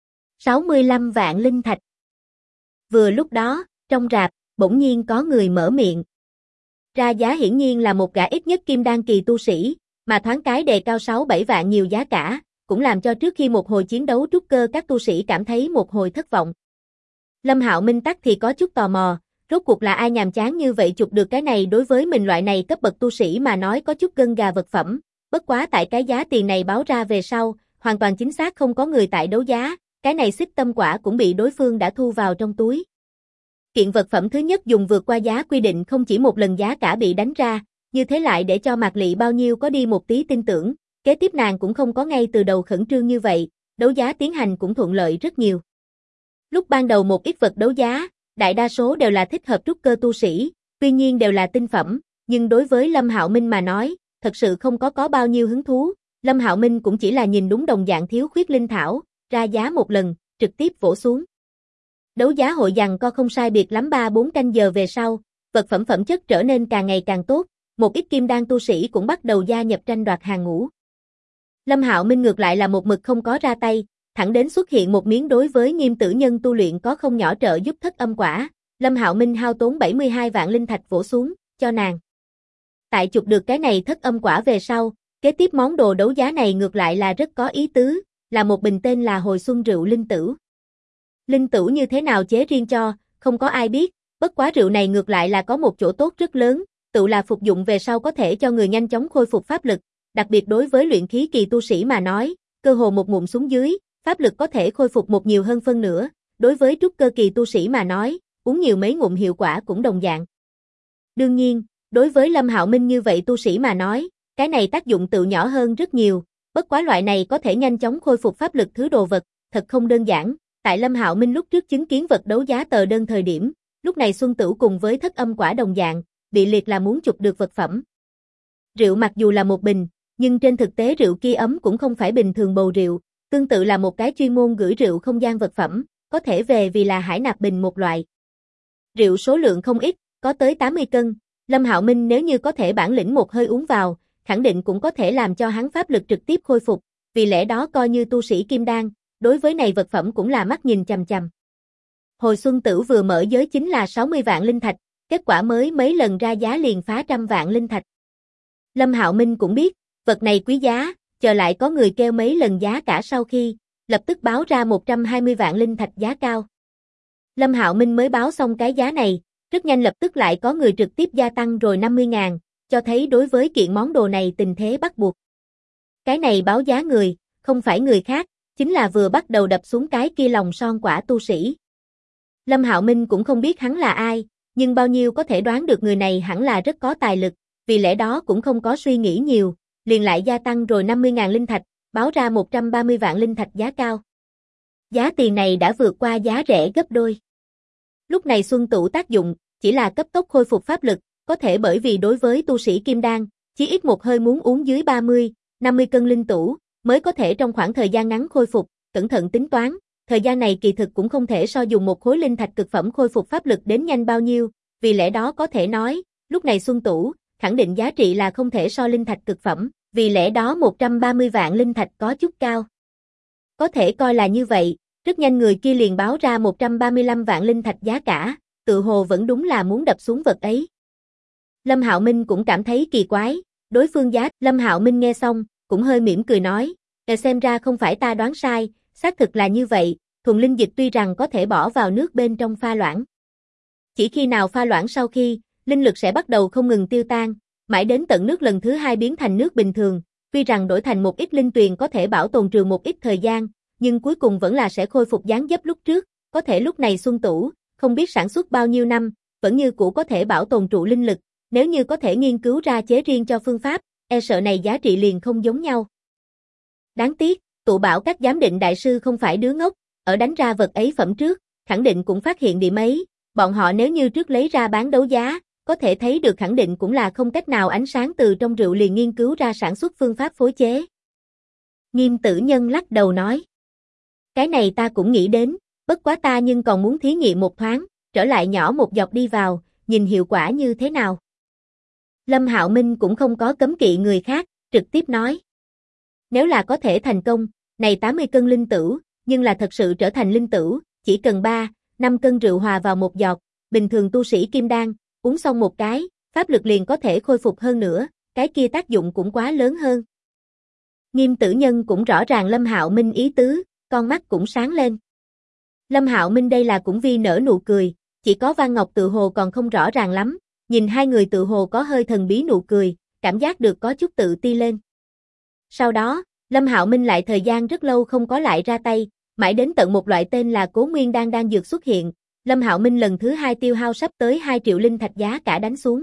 65 vạn linh thạch. Vừa lúc đó, trong rạp, bỗng nhiên có người mở miệng. Ra giá hiển nhiên là một gã ít nhất kim đan kỳ tu sĩ, mà thoáng cái đề cao 6-7 vạn nhiều giá cả, cũng làm cho trước khi một hồi chiến đấu trúc cơ các tu sĩ cảm thấy một hồi thất vọng. Lâm Hạo Minh tắc thì có chút tò mò, rốt cuộc là ai nhàm chán như vậy chụp được cái này đối với mình loại này cấp bậc tu sĩ mà nói có chút gân gà vật phẩm, bất quá tại cái giá tiền này báo ra về sau, hoàn toàn chính xác không có người tại đấu giá, cái này xích tâm quả cũng bị đối phương đã thu vào trong túi. Kiện vật phẩm thứ nhất dùng vượt qua giá quy định không chỉ một lần giá cả bị đánh ra, như thế lại để cho Mạc Lị bao nhiêu có đi một tí tin tưởng, kế tiếp nàng cũng không có ngay từ đầu khẩn trương như vậy, đấu giá tiến hành cũng thuận lợi rất nhiều. Lúc ban đầu một ít vật đấu giá, đại đa số đều là thích hợp trúc cơ tu sĩ, tuy nhiên đều là tinh phẩm, nhưng đối với Lâm Hạo Minh mà nói, thật sự không có bao nhiêu hứng thú, Lâm Hạo Minh cũng chỉ là nhìn đúng đồng dạng thiếu khuyết linh thảo, ra giá một lần, trực tiếp vỗ xuống. Đấu giá hội giằng co không sai biệt lắm 3-4 canh giờ về sau, vật phẩm phẩm chất trở nên càng ngày càng tốt, một ít kim đan tu sĩ cũng bắt đầu gia nhập tranh đoạt hàng ngũ. Lâm Hạo Minh ngược lại là một mực không có ra tay, thẳng đến xuất hiện một miếng đối với Nghiêm Tử Nhân tu luyện có không nhỏ trợ giúp thất âm quả, Lâm Hạo Minh hao tốn 72 vạn linh thạch vỗ xuống, cho nàng. Tại chụp được cái này thất âm quả về sau, kế tiếp món đồ đấu giá này ngược lại là rất có ý tứ, là một bình tên là Hồi Xuân rượu linh tửu. Linh tửu như thế nào chế riêng cho, không có ai biết, bất quá rượu này ngược lại là có một chỗ tốt rất lớn, tựu là phục dụng về sau có thể cho người nhanh chóng khôi phục pháp lực, đặc biệt đối với luyện khí kỳ tu sĩ mà nói, cơ hồ một ngụm xuống dưới, pháp lực có thể khôi phục một nhiều hơn phân nửa, đối với trúc cơ kỳ tu sĩ mà nói, uống nhiều mấy ngụm hiệu quả cũng đồng dạng. Đương nhiên, đối với Lâm Hạo Minh như vậy tu sĩ mà nói, cái này tác dụng tựu nhỏ hơn rất nhiều, bất quá loại này có thể nhanh chóng khôi phục pháp lực thứ đồ vật, thật không đơn giản. Tại Lâm Hạo Minh lúc trước chứng kiến vật đấu giá tờ đơn thời điểm, lúc này Xuân Tửu cùng với thất âm quả đồng dạng, bị liệt là muốn chụp được vật phẩm. Rượu mặc dù là một bình, nhưng trên thực tế rượu kia ấm cũng không phải bình thường bầu rượu, tương tự là một cái chuyên môn gửi rượu không gian vật phẩm, có thể về vì là hải nạp bình một loại. Rượu số lượng không ít, có tới 80 cân, Lâm Hạo Minh nếu như có thể bản lĩnh một hơi uống vào, khẳng định cũng có thể làm cho hắn pháp lực trực tiếp khôi phục, vì lẽ đó coi như tu sĩ kim đan, đối với này vật phẩm cũng là mắt nhìn chằm chằm. Hồi Xuân Tửu vừa mở giới chính là 60 vạn linh thạch, kết quả mới mấy lần ra giá liền phá 100 vạn linh thạch. Lâm Hạo Minh cũng biết, vật này quý giá, chờ lại có người kêu mấy lần giá cả sau khi, lập tức báo ra 120 vạn linh thạch giá cao. Lâm Hạo Minh mới báo xong cái giá này, rất nhanh lập tức lại có người trực tiếp gia tăng rồi 50.000, cho thấy đối với kiện món đồ này tình thế bắt buộc. Cái này báo giá người, không phải người khác, chính là vừa bắt đầu đập xuống cái kia lòng son quả tu sĩ. Lâm Hạo Minh cũng không biết hắn là ai, nhưng bao nhiêu có thể đoán được người này hẳn là rất có tài lực, vì lẽ đó cũng không có suy nghĩ nhiều, liền lại gia tăng rồi 50.000 linh thạch, báo ra 130 vạn linh thạch giá cao. Giá tiền này đã vượt qua giá rẻ gấp đôi. Lúc này Xuân Tửu tác dụng, chỉ là cấp tốc khôi phục pháp lực, có thể bởi vì đối với tu sĩ kim đan, chỉ ít một hơi muốn uống dưới 30, 50 cân linh tửu, mới có thể trong khoảng thời gian ngắn khôi phục, cẩn thận tính toán, thời gian này kỳ thực cũng không thể so dùng một khối linh thạch cực phẩm khôi phục pháp lực đến nhanh bao nhiêu, vì lẽ đó có thể nói, lúc này Xuân Tửu, khẳng định giá trị là không thể so linh thạch cực phẩm, vì lẽ đó 130 vạn linh thạch có chút cao. Có thể coi là như vậy, rất nhanh người kia liền báo ra 135 vạn linh thạch giá cả, tự hồ vẫn đúng là muốn đập xuống vật ấy. Lâm Hạo Minh cũng cảm thấy kỳ quái, đối phương giá, Lâm Hạo Minh nghe xong, cũng hơi mỉm cười nói, xem ra không phải ta đoán sai, xác thực là như vậy, thuần linh dịch tuy rằng có thể bỏ vào nước bên trong pha loãng. Chỉ khi nào pha loãng sau khi, linh lực sẽ bắt đầu không ngừng tiêu tan, mãi đến tận nước lần thứ hai biến thành nước bình thường, tuy rằng đổi thành một ít linh tuyền có thể bảo tồn trường một ít thời gian, nhưng cuối cùng vẫn là sẽ khôi phục dáng dấp lúc trước, có thể lúc này Xuân Tửu, không biết sản xuất bao nhiêu năm, vẫn như cũ có thể bảo tồn trụ linh lực, nếu như có thể nghiên cứu ra chế riêng cho phương pháp, e sợ này giá trị liền không giống nhau. Đáng tiếc, tụ bảo các giám định đại sư không phải đứa ngốc, ở đánh ra vật ấy phẩm trước, khẳng định cũng phát hiện điểm ấy, bọn họ nếu như trước lấy ra bán đấu giá, có thể thấy được khẳng định cũng là không cách nào ánh sáng từ trong rượu liền nghiên cứu ra sản xuất phương pháp phối chế. Nghiêm Tử Nhân lắc đầu nói, cái này ta cũng nghĩ đến, bất quá ta nhưng còn muốn thí nghiệm một thoáng, trở lại nhỏ một giọt đi vào, nhìn hiệu quả như thế nào. Lâm Hạo Minh cũng không có cấm kỵ người khác, trực tiếp nói. Nếu là có thể thành công, này 80 cân linh tửu, nhưng là thật sự trở thành linh tửu, chỉ cần 3, 5 cân rượu hòa vào một giọt, bình thường tu sĩ kim đan, uống xong một cái, pháp lực liền có thể khôi phục hơn nữa, cái kia tác dụng cũng quá lớn hơn. Nghiêm Tử Nhân cũng rõ ràng Lâm Hạo Minh ý tứ, con mắt cũng sáng lên. Lâm Hạo Minh đây là cũng vi nở nụ cười, chỉ có Văn Ngọc tự hồ còn không rõ ràng lắm, nhìn hai người tự hồ có hơi thần bí nụ cười, cảm giác được có chút tự ti lên. Sau đó, Lâm Hạo Minh lại thời gian rất lâu không có lại ra tay, mãi đến tận một loại tên là Cố Nguyên Đan đang dược xuất hiện, Lâm Hạo Minh lần thứ hai tiêu hao sắp tới 2 triệu linh thạch giá cả đánh xuống.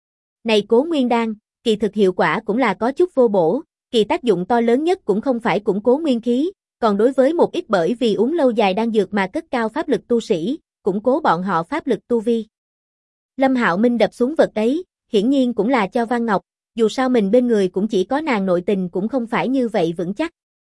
Này Cố Nguyên Đan, kỳ thực hiệu quả cũng là có chút vô bổ, kỳ tác dụng to lớn nhất cũng không phải củng cố nguyên khí, còn đối với một ít bởi vì uống lâu dài đan dược mà cất cao pháp lực tu sĩ, củng cố bọn họ pháp lực tu vi. Lâm Hạo Minh đập xuống vật ấy, hiển nhiên cũng là cho Văn Ngọc, dù sao mình bên người cũng chỉ có nàng nội tình cũng không phải như vậy vững chắc.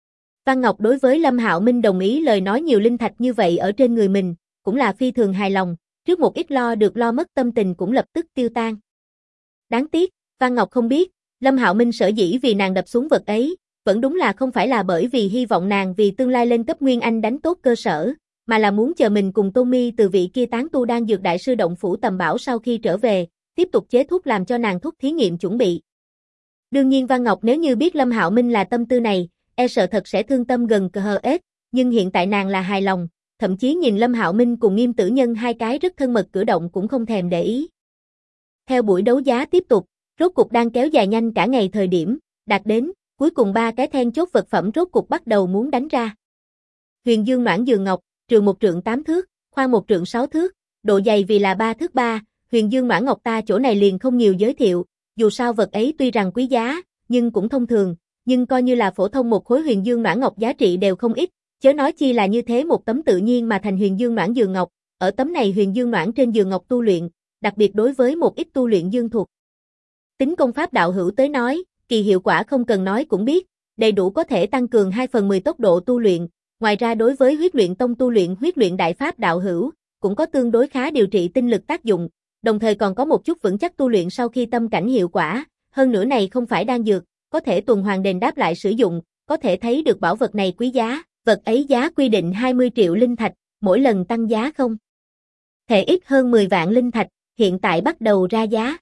Văn Ngọc đối với Lâm Hạo Minh đồng ý lời nói nhiều linh thạch như vậy ở trên người mình, cũng là phi thường hài lòng, trước một ít lo được lo mất tâm tình cũng lập tức tiêu tan. Đáng tiếc, Văn Ngọc không biết, Lâm Hạo Minh sở dĩ vì nàng đập xuống vật ấy, vẫn đúng là không phải là bởi vì hy vọng nàng vì tương lai lên cấp Nguyên Anh đánh tốt cơ sở, mà là muốn chờ mình cùng Tommy từ vị kia tán tu đan dược đại sư động phủ tầm bảo sau khi trở về, tiếp tục chế thuốc làm cho nàng thuốc thí nghiệm chuẩn bị. Đương nhiên Văn Ngọc nếu như biết Lâm Hạo Minh là tâm tư này, e sợ thật sẽ thương tâm gần cờ hờ ết, nhưng hiện tại nàng là hài lòng, thậm chí nhìn Lâm Hạo Minh cùng Nghiêm Tử Nhân hai cái rất thân mật cử động cũng không thèm để ý. Theo buổi đấu giá tiếp tục, rốt cục đang kéo dài nhanh cả ngày thời điểm, đạt đến, cuối cùng 3 cái then chốt vật phẩm rốt cục bắt đầu muốn đánh ra. Huyền Dương Noãn Giường Ngọc, trường 1 trượng 8 thước, khoan 1 trượng 6 thước, độ dày vì là 3 thước 3, Huyền Dương Noãn Ngọc ta chỗ này liền không nhiều giới thiệu, dù sao vật ấy tuy rằng quý giá, nhưng cũng thông thường, nhưng coi như là phổ thông một khối Huyền Dương Noãn Ngọc giá trị đều không ít, chớ nói chi là như thế một tấm tự nhiên mà thành Huyền Dương Noãn Giường Ngọc, ở tấm này Huyền Dương Noãn trên giường ngọc tu luyện, đặc biệt đối với một ít tu luyện dương thuật. Tính công pháp đạo hữu tới nói, kỳ hiệu quả không cần nói cũng biết, đầy đủ có thể tăng cường 2/10 tốc độ tu luyện, ngoài ra đối với huyết luyện tông tu luyện huyết luyện đại pháp đạo hữu, cũng có tương đối khá điều trị tinh lực tác dụng, đồng thời còn có một chút vững chắc tu luyện sau khi tâm cảnh hiệu quả, hơn nữa này không phải đan dược, có thể tuần hoàn đền đáp lại sử dụng, có thể thấy được bảo vật này quý giá, vật ấy giá quy định 20 triệu linh thạch, mỗi lần tăng giá không thể ít hơn 10 vạn linh thạch, hiện tại bắt đầu ra giá.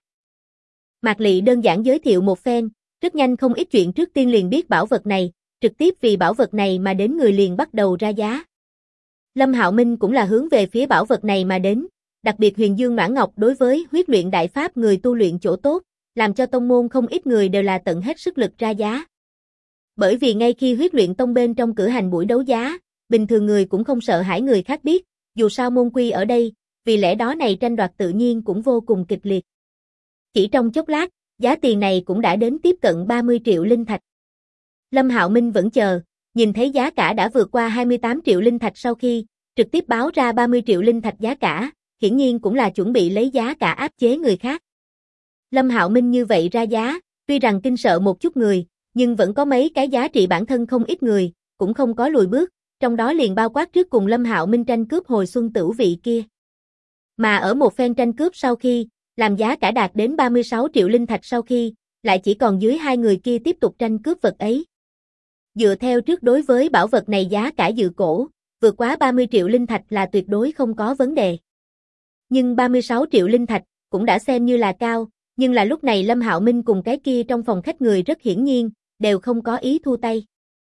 Mạc Lị đơn giản giới thiệu một phen, rất nhanh không ít chuyện trước tiên liền biết bảo vật này, trực tiếp vì bảo vật này mà đến người liền bắt đầu ra giá. Lâm Hạo Minh cũng là hướng về phía bảo vật này mà đến, đặc biệt Huyền Dương Noãn Ngọc đối với huyết luyện đại pháp người tu luyện chỗ tốt, làm cho tông môn không ít người đều là tận hết sức lực ra giá. Bởi vì ngay khi huyết luyện tông bên trong cử hành buổi đấu giá, bình thường người cũng không sợ hãi người khác biết, dù sao môn quy ở đây, vì lẽ đó này tranh đoạt tự nhiên cũng vô cùng kịch liệt. Chỉ trong chốc lát, giá tiền này cũng đã đến tiếp cận 30 triệu linh thạch. Lâm Hạo Minh vẫn chờ, nhìn thấy giá cả đã vượt qua 28 triệu linh thạch sau khi, trực tiếp báo ra 30 triệu linh thạch giá cả, hiển nhiên cũng là chuẩn bị lấy giá cả áp chế người khác. Lâm Hạo Minh như vậy ra giá, tuy rằng kinh sợ một chút người, nhưng vẫn có mấy cái giá trị bản thân không ít người, cũng không có lùi bước, trong đó liền bao quát trước cùng Lâm Hạo Minh tranh cướp hồi xuân tửu vị kia. Mà ở một phen tranh cướp sau khi, làm giá cả đạt đến 36 triệu linh thạch sau khi, lại chỉ còn dưới hai người kia tiếp tục tranh cướp vật ấy. Dựa theo trước đối với bảo vật này giá cả dự cổ, vượt quá 30 triệu linh thạch là tuyệt đối không có vấn đề. Nhưng 36 triệu linh thạch cũng đã xem như là cao, nhưng là lúc này Lâm Hạo Minh cùng cái kia trong phòng khách người rất hiển nhiên, đều không có ý thu tay.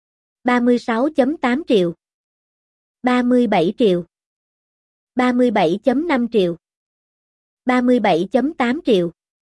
36.8 triệu, 37 triệu, 37.5 triệu, 37.8 triệu,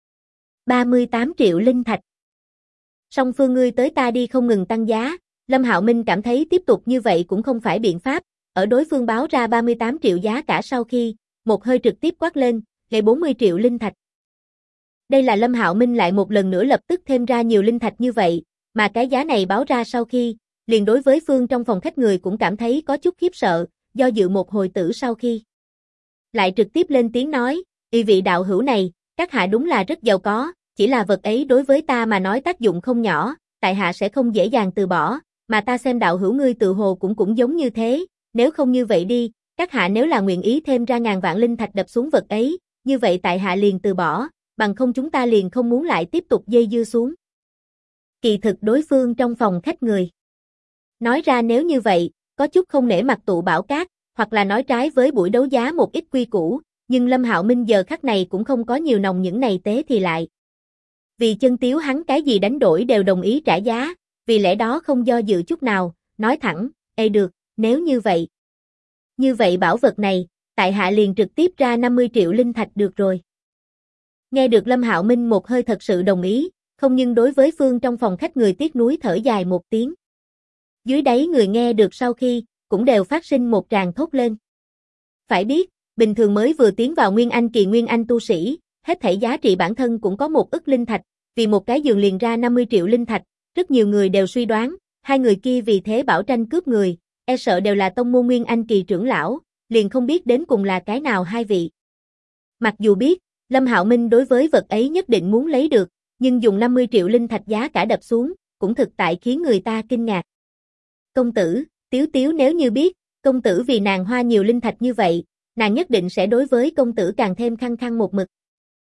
38 triệu linh thạch. Song phương ngươi tới ta đi không ngừng tăng giá, Lâm Hạo Minh cảm thấy tiếp tục như vậy cũng không phải biện pháp, ở đối phương báo ra 38 triệu giá cả sau khi, một hơi trực tiếp quát lên, lấy 40 triệu linh thạch. Đây là Lâm Hạo Minh lại một lần nữa lập tức thêm ra nhiều linh thạch như vậy, mà cái giá này báo ra sau khi, liền đối với phương trong phòng khách người cũng cảm thấy có chút khiếp sợ, do dự một hồi tử sau khi. Lại trực tiếp lên tiếng nói, y vị đạo hữu này, các hạ đúng là rất giàu có, chỉ là vật ấy đối với ta mà nói tác dụng không nhỏ, tại hạ sẽ không dễ dàng từ bỏ, mà ta xem đạo hữu ngươi tự hồ cũng giống như thế, nếu không như vậy đi, các hạ nếu là nguyện ý thêm ra ngàn vạn linh thạch đập xuống vật ấy, như vậy tại hạ liền từ bỏ, bằng không chúng ta liền không muốn lại tiếp tục dây dưa xuống. Kỳ thực đối phương trong phòng khách người. Nói ra nếu như vậy, có chút không nể mặt tụ bảo cát, hoặc là nói trái với buổi đấu giá một ít quy củ, nhưng Lâm Hạo Minh giờ khắc này cũng không có nhiều nòng những này tế thì lại. Vì chân tiếu hắn cái gì đánh đổi đều đồng ý trả giá, vì lẽ đó không do dự chút nào, nói thẳng, ê được, nếu như vậy. Như vậy bảo vật này, tại hạ liền trực tiếp ra 50 triệu linh thạch được rồi. Nghe được Lâm Hạo Minh một hơi thật sự đồng ý, không nhưng đối với phương trong phòng khách người tiếc nuối thở dài một tiếng. Dưới đáy người nghe được sau khi, cũng đều phát sinh một tràng thốt lên. Phải biết, bình thường mới vừa tiến vào Nguyên Anh kỳ Nguyên Anh tu sĩ, hết thảy giá trị bản thân cũng có 1 ức linh thạch, vì một cái giường liền ra 50 triệu linh thạch, rất nhiều người đều suy đoán, hai người kia vì thế bảo tranh cướp người, e sợ đều là tông môn Nguyên Anh kỳ trưởng lão, liền không biết đến cùng là cái nào hai vị. Mặc dù biết, Lâm Hạo Minh đối với vật ấy nhất định muốn lấy được, nhưng dùng 50 triệu linh thạch giá cả đập xuống, cũng thực tại khiến người ta kinh ngạc. Công tử, Tiếu Tiếu nếu như biết, công tử vì nàng hoa nhiều linh thạch như vậy, nàng nhất định sẽ đối với công tử càng thêm khăng khăng một mực.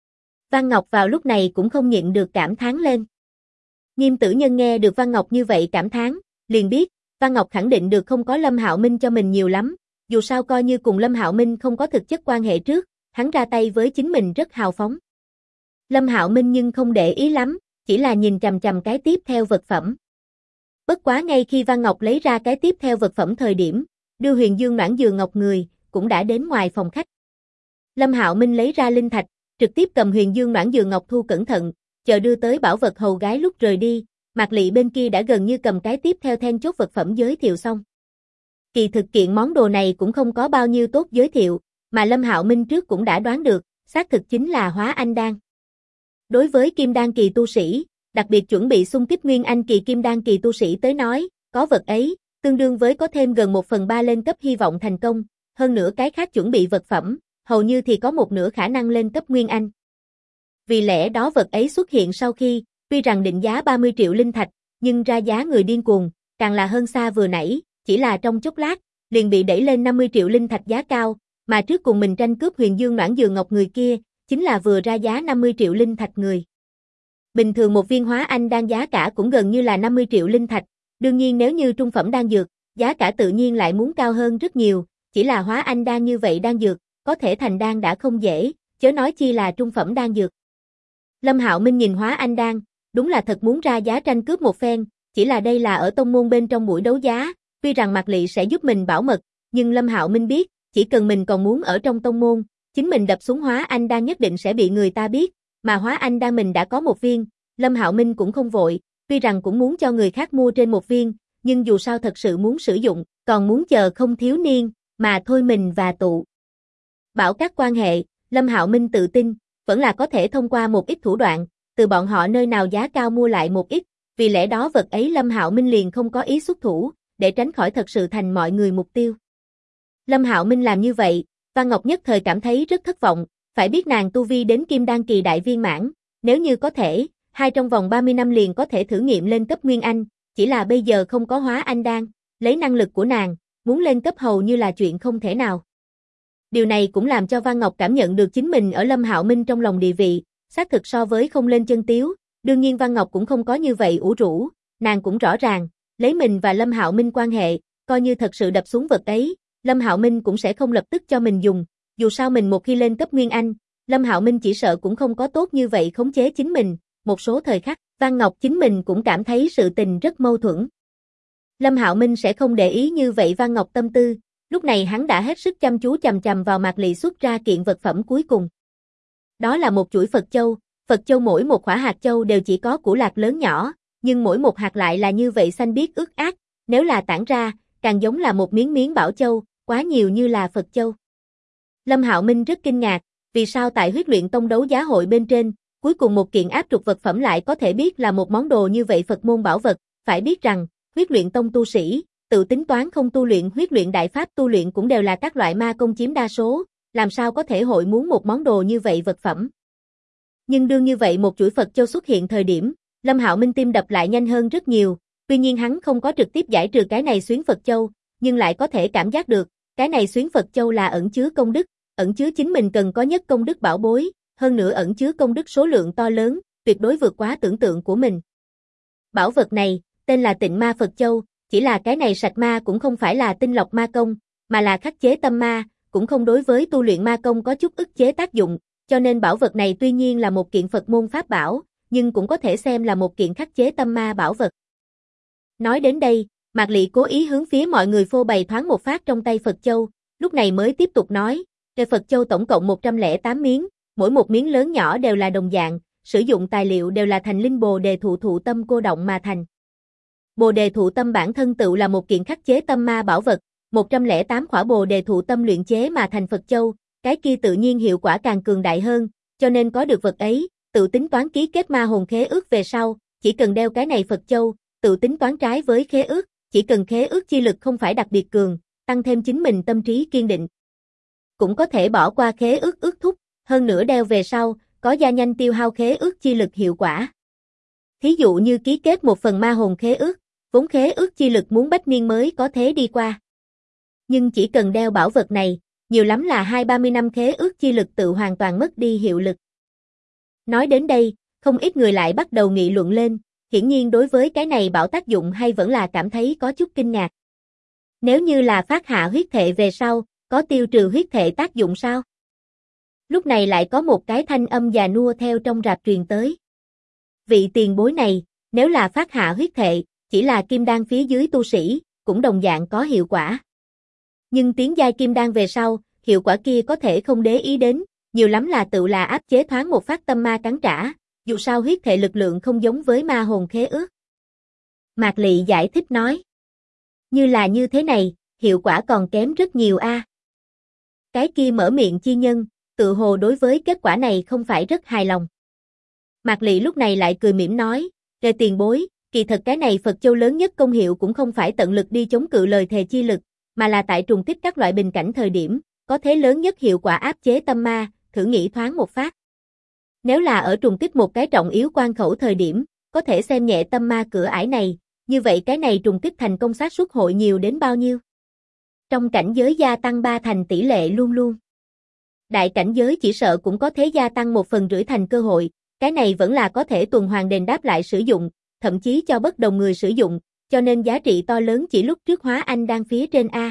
Văn Ngọc vào lúc này cũng không nhịn được cảm thán lên. Nghiêm Tử Nhân nghe được Văn Ngọc như vậy cảm thán, liền biết, Văn Ngọc khẳng định được không có Lâm Hạo Minh cho mình nhiều lắm, dù sao coi như cùng Lâm Hạo Minh không có thực chất quan hệ trước, hắn ra tay với chính mình rất hào phóng. Lâm Hạo Minh nhưng không để ý lắm, chỉ là nhìn chằm chằm cái tiếp theo vật phẩm. Bất quá ngay khi Văn Ngọc lấy ra cái tiếp theo vật phẩm thời điểm, đưa Huyền Dương Noãn Dừa Ngọc người, cũng đã đến ngoài phòng khách. Lâm Hạo Minh lấy ra linh thạch, trực tiếp cầm Huyền Dương Noãn Dừa Ngọc thu cẩn thận, chờ đưa tới bảo vật hầu gái lúc rời đi, Mạc Lị bên kia đã gần như cầm cái tiếp theo then chốt vật phẩm giới thiệu xong. Kỳ thực kiện món đồ này cũng không có bao nhiêu tốt giới thiệu, mà Lâm Hạo Minh trước cũng đã đoán được, xác thực chính là Hóa Anh Đan. Đối với Kim Đan kỳ tu sĩ, đặc biệt chuẩn bị xung kích Nguyên Anh kỳ Kim Đan kỳ tu sĩ tới nói, có vật ấy, tương đương với có thêm gần 1/3 lên cấp hy vọng thành công, hơn nữa cái khác chuẩn bị vật phẩm, hầu như thì có một nửa khả năng lên cấp Nguyên Anh. Vì lẽ đó vật ấy xuất hiện sau khi, tuy rằng định giá 30 triệu linh thạch, nhưng ra giá người điên cuồng, càng là hơn xa vừa nãy, chỉ là trong chốc lát, liền bị đẩy lên 50 triệu linh thạch giá cao, mà trước cùng mình tranh cướp Huyền Dương Noãn Dừa Ngọc người kia, chính là vừa ra giá 50 triệu linh thạch người. Bình thường một viên Hóa Anh đan giá cả cũng gần như là 50 triệu linh thạch, đương nhiên nếu như trung phẩm đan dược, giá cả tự nhiên lại muốn cao hơn rất nhiều, chỉ là Hóa Anh đan như vậy đan dược, có thể thành đan đã không dễ, chớ nói chi là trung phẩm đan dược. Lâm Hạo Minh nhìn Hóa Anh đan, đúng là thật muốn ra giá tranh cướp một phen, chỉ là đây là ở tông môn bên trong buổi đấu giá, tuy rằng Mạc Lị sẽ giúp mình bảo mật, nhưng Lâm Hạo Minh biết, chỉ cần mình còn muốn ở trong tông môn, chính mình đập xuống Hóa Anh đan nhất định sẽ bị người ta biết, mà Hóa Anh đan mình đã có một viên, Lâm Hạo Minh cũng không vội, tuy rằng cũng muốn cho người khác mua trên một viên, nhưng dù sao thật sự muốn sử dụng, còn muốn chờ không thiếu niên, mà thôi mình và tụ. Bảo các quan hệ, Lâm Hạo Minh tự tin, vẫn là có thể thông qua một ít thủ đoạn, từ bọn họ nơi nào giá cao mua lại một ít, vì lẽ đó vật ấy Lâm Hạo Minh liền không có ý xuất thủ, để tránh khỏi thật sự thành mọi người mục tiêu. Lâm Hạo Minh làm như vậy, Văn Ngọc nhất thời cảm thấy rất thất vọng, phải biết nàng tu vi đến Kim Đan kỳ đại viên mãn, nếu như có thể, trong vòng 30 năm liền có thể thử nghiệm lên cấp Nguyên Anh, chỉ là bây giờ không có Hóa Anh đan, lấy năng lực của nàng, muốn lên cấp hầu như là chuyện không thể nào. Điều này cũng làm cho Văn Ngọc cảm nhận được chính mình ở Lâm Hạo Minh trong lòng địa vị, xác thực so với không lên chân tiếu, đương nhiên Văn Ngọc cũng không có như vậy ủ rũ, nàng cũng rõ ràng, lấy mình và Lâm Hạo Minh quan hệ, coi như thật sự đập xuống vật ấy, Lâm Hạo Minh cũng sẽ không lập tức cho mình dùng, dù sao mình một khi lên cấp Nguyên Anh, Lâm Hạo Minh chỉ sợ cũng không có tốt như vậy khống chế chính mình, một số thời khắc, Văn Ngọc chính mình cũng cảm thấy sự tình rất mâu thuẫn. Lâm Hạo Minh sẽ không để ý như vậy Văn Ngọc tâm tư, lúc này hắn đã hết sức chăm chú chằm chằm vào Mạc Lị xuất ra kiện vật phẩm cuối cùng. Đó là một chuỗi Phật châu mỗi một quả hạt châu đều chỉ có củ lạc lớn nhỏ, nhưng mỗi một hạt lại là như vậy xanh biếc ướt át, nếu là tản ra, càng giống là một miếng miếng bảo châu, quá nhiều như là Phật châu. Lâm Hạo Minh rất kinh ngạc, vì sao tại Huyết Luyện Tông đấu giá hội bên trên, cuối cùng một kiện áp trục vật phẩm lại có thể biết là một món đồ như vậy Phật môn bảo vật, phải biết rằng, Huyết Luyện Tông tu sĩ, tự tính toán không tu luyện huyết luyện đại pháp tu luyện cũng đều là các loại ma công chiếm đa số, làm sao có thể hội muốn một món đồ như vậy vật phẩm. Nhưng đương như vậy một chuỗi Phật châu xuất hiện thời điểm, Lâm Hạo Minh tim đập lại nhanh hơn rất nhiều, tuy nhiên hắn không có trực tiếp giải trừ cái này xuyến Phật châu, nhưng lại có thể cảm giác được, cái này xuyến Phật châu là ẩn chứa công đức, ẩn chứa chính mình cần có nhất công đức bảo bối, hơn nữa ẩn chứa công đức số lượng to lớn, tuyệt đối vượt quá tưởng tượng của mình. Bảo vật này, tên là Tịnh Ma Phật Châu, chỉ là cái này sạch ma cũng không phải là tinh lọc ma công, mà là khắc chế tâm ma, cũng không đối với tu luyện ma công có chút ức chế tác dụng, cho nên bảo vật này tuy nhiên là một kiện Phật môn pháp bảo, nhưng cũng có thể xem là một kiện khắc chế tâm ma bảo vật. Nói đến đây, Mạc Lị cố ý hướng phía mọi người phô bày thoáng một phát trong tay Phật Châu, lúc này mới tiếp tục nói, cây Phật Châu tổng cộng 108 miếng, mỗi một miếng lớn nhỏ đều là đồng dạng, sử dụng tài liệu đều là thành linh bồ đề thụ tâm cô động mà thành. Bồ đề thụ tâm bản thân tựu là một kiện khắc chế tâm ma bảo vật, 108 khỏa bồ đề thụ tâm luyện chế mà thành Phật Châu, cái kia tự nhiên hiệu quả càng cường đại hơn, cho nên có được vật ấy, tự tính toán ký kết ma hồn khế ước về sau, chỉ cần đeo cái này Phật Châu, tự tính toán trái với khế ước, chỉ cần khế ước chi lực không phải đặc biệt cường, tăng thêm chính mình tâm trí kiên định. Cũng có thể bỏ qua khế ước ước thúc, hơn nữa đeo về sau, có gia nhanh tiêu hao khế ước chi lực hiệu quả. Thí dụ như ký kết một phần ma hồn khế ước, vốn khế ước chi lực muốn bách niên mới có thế đi qua. Nhưng chỉ cần đeo bảo vật này, nhiều lắm là 20-30 năm khế ước chi lực tự hoàn toàn mất đi hiệu lực. Nói đến đây, không ít người lại bắt đầu nghị luận lên, hiển nhiên đối với cái này bảo tác dụng hay vẫn là cảm thấy có chút kinh ngạc. Nếu như là phát hạ huyết thệ về sau, có tiêu trừ huyết thệ tác dụng sao? Lúc này lại có một cái thanh âm già nua theo trong rạp truyền tới. Vị tiền bối này, nếu là phát hạ huyết thệ, chỉ là kim đan phía dưới tu sĩ, cũng đồng dạng có hiệu quả. Nhưng tiến giai kim đan về sau, hiệu quả kia có thể không để ý đến, nhiều lắm là tự là áp chế thoáng một phát tâm ma cắn trả, dù sao huyết thệ lực lượng không giống với ma hồn khế ước. Mạc Lị giải thích nói. Như là như thế này, hiệu quả còn kém rất nhiều a. Cái kia mở miệng chi nhân, tự hồ đối với kết quả này không phải rất hài lòng. Mạc Lị lúc này lại cười mỉm nói, "Về tiền bối, kỳ thật cái này Phật Châu lớn nhất công hiệu cũng không phải tận lực đi chống cự lời thề chi lực, mà là tại trùng kích các loại bình cảnh thời điểm, có thế lớn nhất hiệu quả áp chế tâm ma, thử nghĩ thoáng một phát. Nếu là ở trùng kích một cái trọng yếu quan khẩu thời điểm, có thể xem nhẹ tâm ma cửa ải này, như vậy cái này trùng kích thành công xác suất hội nhiều đến bao nhiêu? Trong cảnh giới gia tăng 3 thành tỷ lệ luôn luôn. Đại cảnh giới chỉ sợ cũng có thế gia tăng 1/3 thành cơ hội, cái này vẫn là có thể tuần hoàn đền đáp lại sử dụng, thậm chí cho bất đồng người sử dụng, cho nên giá trị to lớn chỉ lúc trước hóa anh đang phía trên A."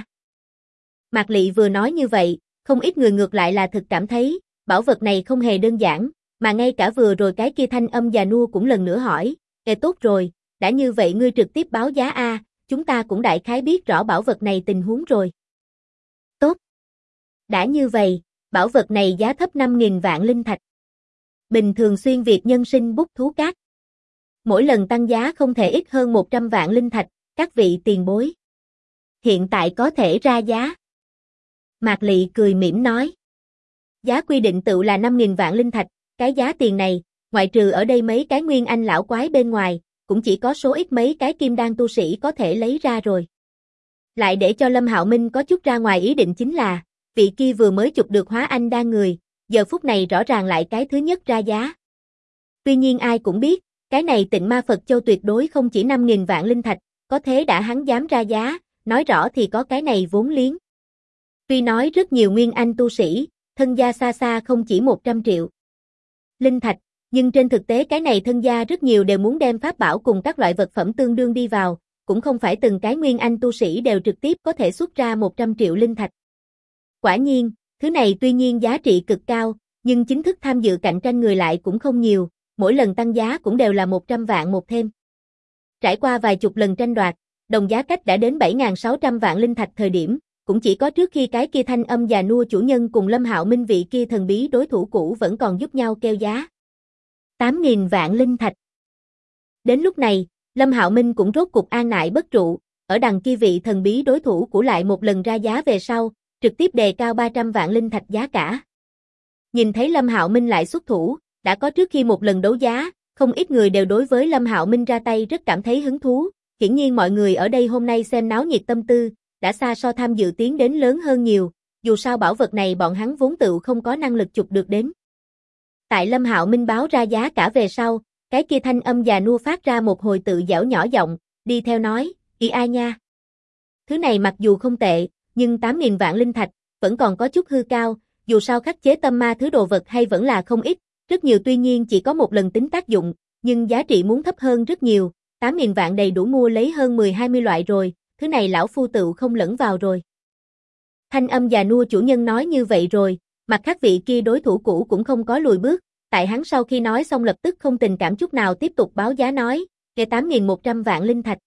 Mạc Lị vừa nói như vậy, không ít người ngược lại là thực cảm thấy, bảo vật này không hề đơn giản, mà ngay cả vừa rồi cái kia thanh âm già nua cũng lần nữa hỏi, tốt rồi, đã như vậy ngươi trực tiếp báo giá A, chúng ta cũng đại khái biết rõ bảo vật này tình huống rồi. Tốt. Đã như vậy, bảo vật này giá thấp 5.000 vạn linh thạch. Bình thường xuyên việc nhân sinh bút thú cát. Mỗi lần tăng giá không thể ít hơn 100 vạn linh thạch, các vị tiền bối. Hiện tại có thể ra giá. Mạc Lị cười mỉm nói. Giá quy định tự là 5.000 vạn linh thạch, cái giá tiền này, ngoại trừ ở đây mấy cái nguyên anh lão quái bên ngoài, cũng chỉ có số ít mấy cái kim đan tu sĩ có thể lấy ra rồi. Lại để cho Lâm Hạo Minh có chút ra ngoài ý định chính là, vị kia vừa mới chụp được hóa anh đan người, giờ phút này rõ ràng lại cái thứ nhất ra giá. Tuy nhiên ai cũng biết, cái này Tịnh Ma Phật Châu tuyệt đối không chỉ 5.000 vạn linh thạch, có thế đã hắn dám ra giá, nói rõ thì có cái này vốn liếng. Tuy nói rất nhiều nguyên anh tu sĩ, thân gia xa xa không chỉ 100 triệu linh thạch, nhưng trên thực tế cái này thân gia rất nhiều đều muốn đem pháp bảo cùng các loại vật phẩm tương đương đi vào, cũng không phải từng cái nguyên anh tu sĩ đều trực tiếp có thể xuất ra 100 triệu linh thạch. Quả nhiên, thứ này tuy nhiên giá trị cực cao, nhưng chính thức tham dự cạnh tranh người lại cũng không nhiều, mỗi lần tăng giá cũng đều là 100 vạn một thêm. Trải qua vài chục lần tranh đoạt, đồng giá cách đã đến 7.600 vạn linh thạch thời điểm, cũng chỉ có trước khi cái kia thanh âm già nua chủ nhân cùng Lâm Hạo Minh vị kia thần bí đối thủ cũ vẫn còn giúp nhau kêu giá. 8.000 vạn linh thạch. Đến lúc này, Lâm Hạo Minh cũng rốt cục an nại bất trụ, ở đằng kia vị thần bí đối thủ cũ lại một lần ra giá về sau, trực tiếp đề cao 300 vạn linh thạch giá cả. Nhìn thấy Lâm Hạo Minh lại xuất thủ, đã có trước khi một lần đấu giá, không ít người đều đối với Lâm Hạo Minh ra tay rất cảm thấy hứng thú, hiển nhiên mọi người ở đây hôm nay xem náo nhiệt tâm tư, đã xa so tham dự tiến đến lớn hơn nhiều, dù sao bảo vật này bọn hắn vốn tự không có năng lực chụp được đến. Tại Lâm Hạo Minh báo ra giá cả về sau, cái kia thanh âm già nua phát ra một hồi tự giễu nhỏ giọng, đi theo nói, "Ý ai nha. Thứ này mặc dù không tệ, nhưng 8.000 vạn linh thạch, vẫn còn có chút hư cao, dù sao khắc chế tâm ma thứ đồ vật hay vẫn là không ít, rất nhiều tuy nhiên chỉ có một lần tính tác dụng, nhưng giá trị muốn thấp hơn rất nhiều, 8.000 vạn đầy đủ mua lấy hơn 10-20 loại rồi, thứ này lão phu tự không lẫn vào rồi." Thanh âm già nua chủ nhân nói như vậy rồi, mặt khác vị kia đối thủ cũ cũng không có lùi bước, tại hắn sau khi nói xong lập tức không tình cảm chút nào tiếp tục báo giá nói, 8.100 vạn linh thạch.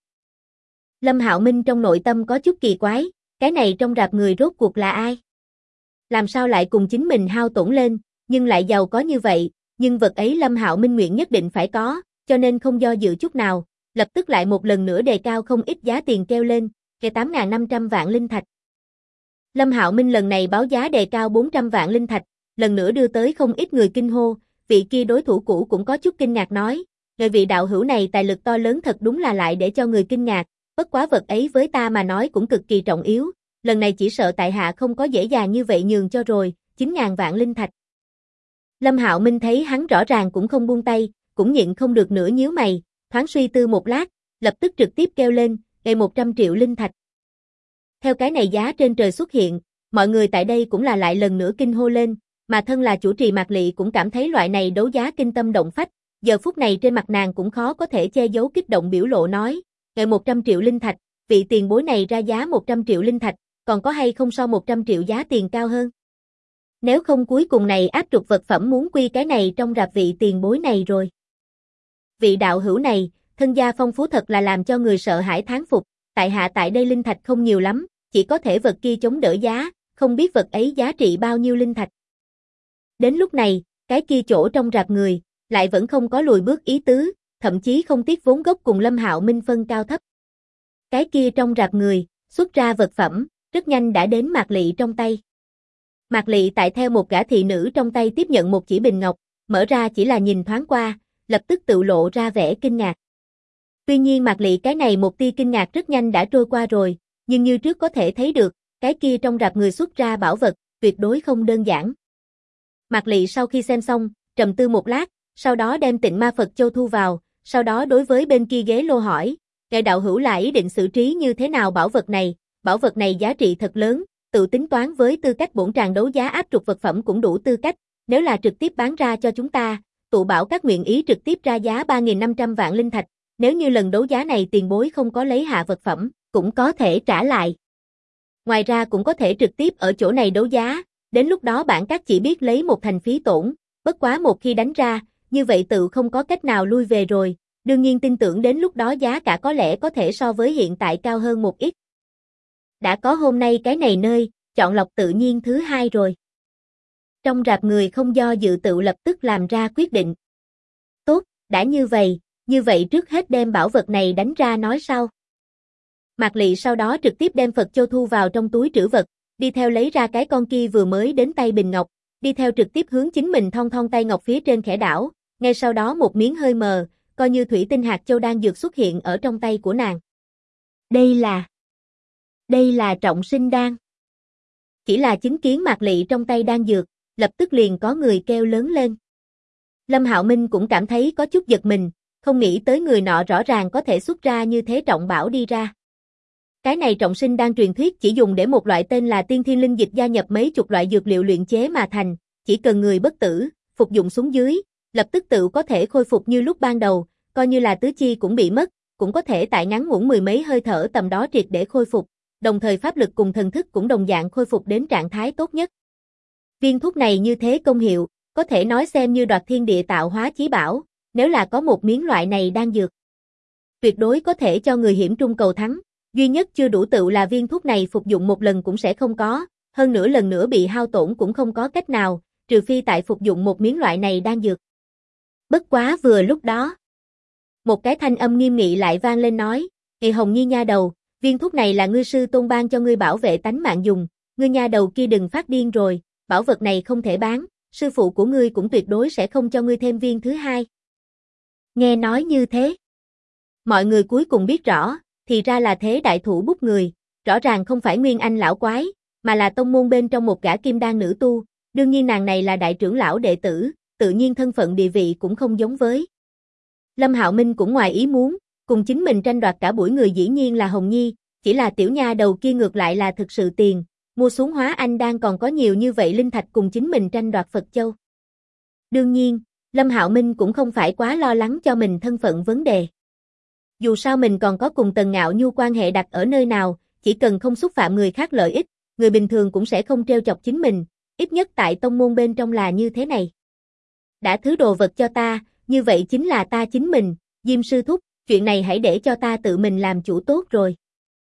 Lâm Hạo Minh trong nội tâm có chút kỳ quái, cái này trong rạp người rốt cuộc là ai? Làm sao lại cùng chính mình hao tổn lên, nhưng lại giàu có như vậy, nhưng vật ấy Lâm Hạo Minh nguyện nhất định phải có, cho nên không do dự chút nào, lập tức lại một lần nữa đề cao không ít giá tiền kêu lên, 8.500 vạn linh thạch. Lâm Hạo Minh lần này báo giá đề cao 400 vạn linh thạch, lần nữa đưa tới không ít người kinh hô, vị kia đối thủ cũ cũng có chút kinh ngạc nói, người vị đạo hữu này tài lực to lớn thật đúng là lại để cho người kinh ngạc, bất quá vật ấy với ta mà nói cũng cực kỳ trọng yếu, lần này chỉ sợ tại hạ không có dễ dàng như vậy nhường cho rồi, 9.000 vạn linh thạch. Lâm Hạo Minh thấy hắn rõ ràng cũng không buông tay, cũng nhịn không được nữa nhíu mày, thoáng suy tư một lát, lập tức trực tiếp kêu lên, 100 triệu linh thạch. Theo cái này giá trên trời xuất hiện, mọi người tại đây cũng là lại lần nữa kinh hô lên, mà thân là chủ trì Mạc Lị cũng cảm thấy loại này đấu giá kinh tâm động phách, giờ phút này trên mặt nàng cũng khó có thể che giấu kích động biểu lộ nói, ngợi 100 triệu linh thạch, vị tiền bối này ra giá 100 triệu linh thạch, còn có hay không so 100 triệu giá tiền cao hơn? Nếu không cuối cùng này áp trục vật phẩm muốn quy cái này trong rạp vị tiền bối này rồi. Vị đạo hữu này, thân gia phong phú thật là làm cho người sợ hãi thán phục, tại hạ tại đây linh thạch không nhiều lắm, chỉ có thể vật kia chống đỡ giá, không biết vật ấy giá trị bao nhiêu linh thạch. Đến lúc này, cái kia chỗ trong rạp người, lại vẫn không có lùi bước ý tứ, thậm chí không tiếc vốn gốc cùng Lâm Hạo Minh phân cao thấp. Cái kia trong rạp người, xuất ra vật phẩm, rất nhanh đã đến Mạc Lị trong tay. Mạc Lị tại theo một gã thị nữ trong tay tiếp nhận một chỉ bình ngọc, mở ra chỉ là nhìn thoáng qua, lập tức tự lộ ra vẻ kinh ngạc. Tuy nhiên Mạc Lị cái này một tia kinh ngạc rất nhanh đã trôi qua rồi, nhưng như trước có thể thấy được, cái kia trong rạp người xuất ra bảo vật, tuyệt đối không đơn giản. Mạc Lị sau khi xem xong, trầm tư một lát, sau đó đem Tịnh Ma Phật Châu thu vào, sau đó đối với bên kia ghế lô hỏi, ngài đạo hữu là ý định xử trí như thế nào bảo vật này giá trị thật lớn, tự tính toán với tư cách bổn tràng đấu giá áp trục vật phẩm cũng đủ tư cách, nếu là trực tiếp bán ra cho chúng ta, tụ bảo các nguyện ý trực tiếp ra giá 3.500 vạn linh thạch, nếu như lần đấu giá này tiền bối không có lấy hạ vật phẩm, cũng có thể trả lại. Ngoài ra cũng có thể trực tiếp ở chỗ này đấu giá, đến lúc đó bản các chỉ biết lấy một thành phí tổn, bất quá một khi đánh ra, như vậy tự không có cách nào lui về rồi, đương nhiên tin tưởng đến lúc đó giá cả có lẽ có thể so với hiện tại cao hơn một ít. Đã có hôm nay cái này nơi, chọn lọc tự nhiên thứ hai rồi. Trong rạp người không do dự tự lập tức làm ra quyết định. Tốt, đã như vậy trước hết đem bảo vật này đánh ra nói sau. Mạc Lị sau đó trực tiếp đem Phật Châu thu vào trong túi trữ vật, đi theo lấy ra cái con kia vừa mới đến tay bình ngọc, đi theo trực tiếp hướng chính mình thon thon tay ngọc phía trên khẽ đảo, ngay sau đó một miếng hơi mờ, coi như thủy tinh hạt châu đang dược xuất hiện ở trong tay của nàng. Đây là trọng sinh đan. Chỉ là chứng kiến Mạc Lị trong tay đan dược, lập tức liền có người kêu lớn lên. Lâm Hạo Minh cũng cảm thấy có chút giật mình, không nghĩ tới người nọ rõ ràng có thể xuất ra như thế trọng bảo đi ra. Cái này trọng sinh đan truyền thuyết chỉ dùng để một loại tên là tiên thiên linh dịch gia nhập mấy chục loại dược liệu luyện chế mà thành, chỉ cần người bất tử, phục dụng xuống dưới, lập tức tự có thể khôi phục như lúc ban đầu, coi như là tứ chi cũng bị mất, cũng có thể tại ngắn ngủn mười mấy hơi thở tầm đó triệt để khôi phục, đồng thời pháp lực cùng thần thức cũng đồng dạng khôi phục đến trạng thái tốt nhất. Viên thuốc này như thế công hiệu, có thể nói xem như đoạt thiên địa tạo hóa chí bảo, nếu là có một miếng loại này đang dược, tuyệt đối có thể cho người hiểm trung cầu thắng, duy nhất chưa đủ tựu là viên thuốc này phục dụng một lần cũng sẽ không có, hơn nữa lần nữa bị hao tổn cũng không có cách nào, trừ phi tại phục dụng một miếng loại này đang dược. Bất quá vừa lúc đó, một cái thanh âm nghiêm nghị lại vang lên nói, "Ê Hồng Nhi nha đầu, viên thuốc này là ngươi sư tôn ban cho ngươi bảo vệ tánh mạng dùng, ngươi nha đầu kia đừng phát điên rồi, bảo vật này không thể bán, sư phụ của ngươi cũng tuyệt đối sẽ không cho ngươi thêm viên thứ hai." Nghe nói như thế, mọi người cuối cùng biết rõ, thì ra là thế đại thủ bút người, rõ ràng không phải Nguyên Anh lão quái, mà là tông môn bên trong một gã kim đan nữ tu, đương nhiên nàng này là đại trưởng lão đệ tử, tự nhiên thân phận địa vị cũng không giống với. Lâm Hạo Minh cũng ngoài ý muốn, cùng chính mình tranh đoạt cả buổi người dĩ nhiên là Hồng Nhi, chỉ là tiểu nha đầu kia ngược lại là thực sự tiền, mua xuống hóa anh đang còn có nhiều như vậy linh thạch cùng chính mình tranh đoạt Phật Châu. Đương nhiên, Lâm Hạo Minh cũng không phải quá lo lắng cho mình thân phận vấn đề. Dù sao mình còn có cùng Tần Ngạo Nhu quan hệ đặt ở nơi nào, chỉ cần không xúc phạm người khác lợi ích, người bình thường cũng sẽ không trêu chọc chính mình, ít nhất tại tông môn bên trong là như thế này. Đã thứ đồ vật cho ta, như vậy chính là ta chính mình, Diêm sư thúc, chuyện này hãy để cho ta tự mình làm chủ tốt rồi.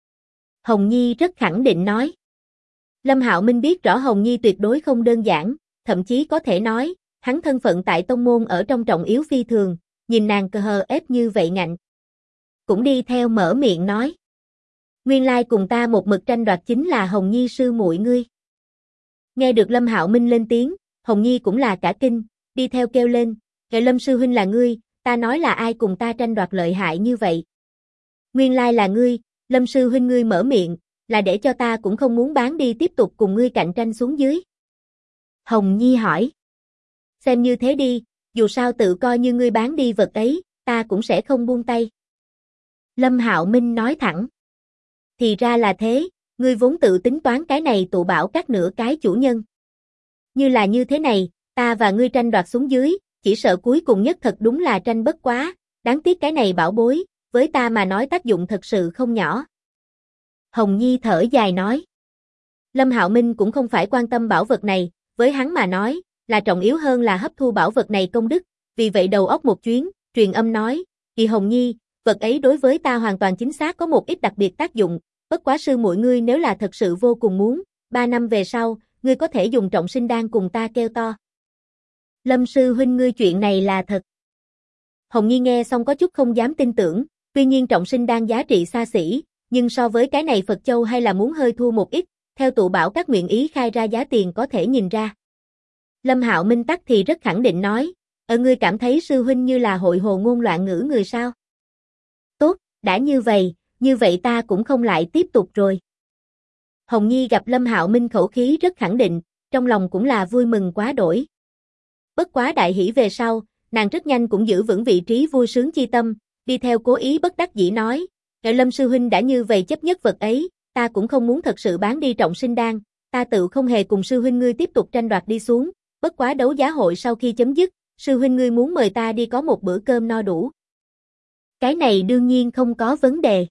Hồng Nhi rất khẳng định nói. Lâm Hạo Minh biết rõ Hồng Nhi tuyệt đối không đơn giản, thậm chí có thể nói, hắn thân phận tại tông môn ở trong trọng yếu phi thường, nhìn nàng cờ hờ ép như vậy ngạnh. Cũng đi theo mở miệng nói. Nguyên lai cùng ta một mực tranh đoạt chính là Hồng Nhi sư muội ngươi. Nghe được Lâm Hạo Minh lên tiếng, Hồng Nhi cũng là cả kinh, đi theo kêu lên, "Kệ Lâm sư huynh là ngươi, ta nói là ai cùng ta tranh đoạt lợi hại như vậy?" Nguyên lai là ngươi, Lâm sư huynh ngươi mở miệng, là để cho ta cũng không muốn bán đi tiếp tục cùng ngươi cạnh tranh xuống dưới. Hồng Nhi hỏi. Xem như thế đi, dù sao tự coi như ngươi bán đi vật ấy, ta cũng sẽ không buông tay. Lâm Hạo Minh nói thẳng. Thì ra là thế, ngươi vốn tự tính toán cái này tụ bảo các nửa cái chủ nhân. Như là như thế này, ta và ngươi tranh đoạt xuống dưới, chỉ sợ cuối cùng nhất thật đúng là tranh bất quá, đáng tiếc cái này bảo bối, với ta mà nói tác dụng thật sự không nhỏ. Hồng Nhi thở dài nói. Lâm Hạo Minh cũng không phải quan tâm bảo vật này, với hắn mà nói, là trọng yếu hơn là hấp thu bảo vật này công đức, vì vậy đầu óc một chuyến, truyền âm nói, "Kỳ Hồng Nhi, vật ấy đối với ta hoàn toàn chính xác có một ít đặc biệt tác dụng, bất quá sư muội ngươi nếu là thật sự vô cùng muốn, 3 năm về sau, ngươi có thể dùng trọng sinh đan cùng ta kêu to." Lâm sư huynh ngươi chuyện này là thật. Hồng Nhi nghe xong có chút không dám tin tưởng, tuy nhiên trọng sinh đan giá trị xa xỉ, nhưng so với cái này Phật Châu hay là muốn hơi thua một ít, theo tụ bảo các nguyện ý khai ra giá tiền có thể nhìn ra. Lâm Hạo Minh tắc thì rất khẳng định nói, ngươi cảm thấy sư huynh như là hội hồ ngôn loạn ngữ người sao? Tốt, đã như vậy ta cũng không lại tiếp tục rồi. Hồng Nhi gặp Lâm Hạo Minh khẩu khí rất khẳng định, trong lòng cũng là vui mừng quá đổi. Bất quá đại hỷ về sau, nàng rất nhanh cũng giữ vững vị trí vui sướng chi tâm, đi theo cố ý bất đắc dĩ nói, Lâm sư huynh đã như vậy chấp nhất vật ấy, ta cũng không muốn thật sự bán đi trọng sinh đan, ta tự không hề cùng sư huynh ngươi tiếp tục tranh đoạt đi xuống, bất quá đấu giá hội sau khi chấm dứt, sư huynh ngươi muốn mời ta đi có một bữa cơm no đủ. Cái này đương nhiên không có vấn đề.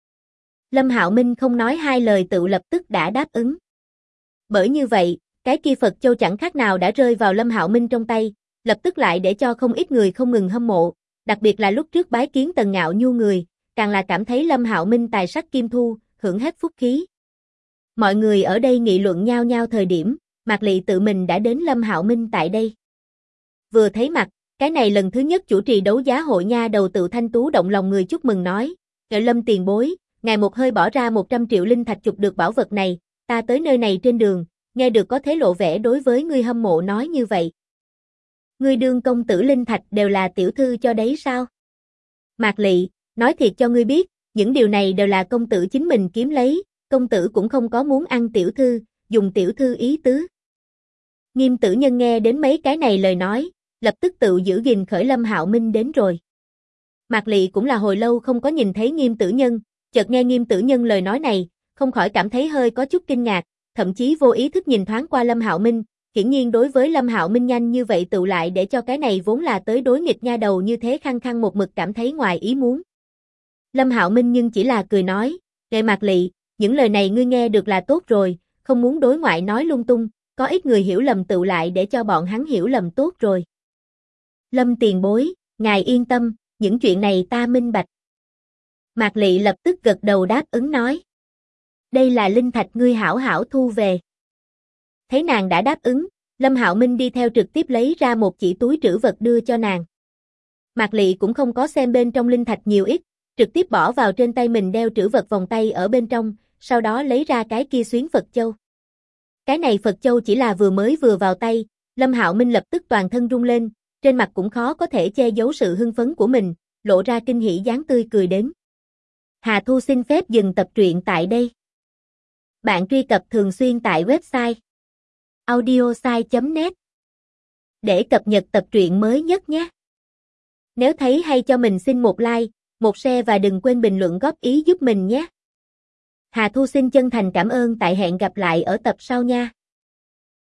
Lâm Hạo Minh không nói hai lời tự lập tức đã đáp ứng. Bởi như vậy, cái kia Phật Châu chẳng khác nào đã rơi vào Lâm Hạo Minh trong tay, lập tức lại để cho không ít người không ngừng hâm mộ, đặc biệt là lúc trước bái kiến Tần Ngạo Nhu người, càng là cảm thấy Lâm Hạo Minh tài sắc kim thu, hưởng hết phúc khí. Mọi người ở đây nghị luận nhau nhau thời điểm, Mạc Lị tự mình đã đến Lâm Hạo Minh tại đây. Vừa thấy mặt, cái này lần thứ nhất chủ trì đấu giá hội nha đầu tự thanh tú động lòng người chúc mừng nói, Lâm tiền bối, ngài một hơi bỏ ra 100 triệu linh thạch chụp được bảo vật này, ta tới nơi này trên đường, nghe được có thế lộ vẻ đối với ngươi hâm mộ nói như vậy. Ngươi đương công tử linh thạch đều là tiểu thư cho đấy sao? Mạc Lị, nói thiệt cho ngươi biết, những điều này đều là công tử chính mình kiếm lấy, công tử cũng không có muốn ăn tiểu thư, dùng tiểu thư ý tứ. Nghiêm tử nhân nghe đến mấy cái này lời nói, lập tức tự giữ gìn khởi Lâm Hạo Minh đến rồi. Mạc Lị cũng là hồi lâu không có nhìn thấy Nghiêm tử nhân, chợt nghe Nghiêm tử nhân lời nói này, không khỏi cảm thấy hơi có chút kinh ngạc, thậm chí vô ý thức nhìn thoáng qua Lâm Hạo Minh, hiển nhiên đối với Lâm Hạo Minh nhanh như vậy tự lại để cho cái này vốn là tới đối nghịch nha đầu như thế khăng khăng một mực cảm thấy ngoài ý muốn. Lâm Hạo Minh nhưng chỉ là cười nói, "Đệ Mạc Lị, những lời này ngươi nghe được là tốt rồi, không muốn đối ngoại nói lung tung, có ít người hiểu lầm tự lại để cho bọn hắn hiểu lầm tốt rồi." Lâm tiền bối, ngài yên tâm, những chuyện này ta minh bạch. Mạc Lị lập tức gật đầu đáp ứng nói. Đây là linh thạch ngươi hảo hảo thu về. Thấy nàng đã đáp ứng, Lâm Hạo Minh đi theo trực tiếp lấy ra một chỉ túi trữ vật đưa cho nàng. Mạc Lị cũng không có xem bên trong linh thạch nhiều ít, trực tiếp bỏ vào trên tay mình đeo trữ vật vòng tay ở bên trong, sau đó lấy ra cái kia xuyến Phật Châu. Cái này Phật Châu chỉ là vừa vào tay, Lâm Hạo Minh lập tức toàn thân rung lên, trên mặt cũng khó có thể che giấu sự hưng phấn của mình, lộ ra kinh hỉ dáng tươi cười đến. Hà Thu xin phép dừng tập truyện tại đây. Bạn truy cập thường xuyên tại website audiosai.net để cập nhật tập truyện mới nhất nhé. Nếu thấy hay cho mình xin một like, một share và đừng quên bình luận góp ý giúp mình nhé. Hà Thu xin chân thành cảm ơn, tại hẹn gặp lại ở tập sau nha.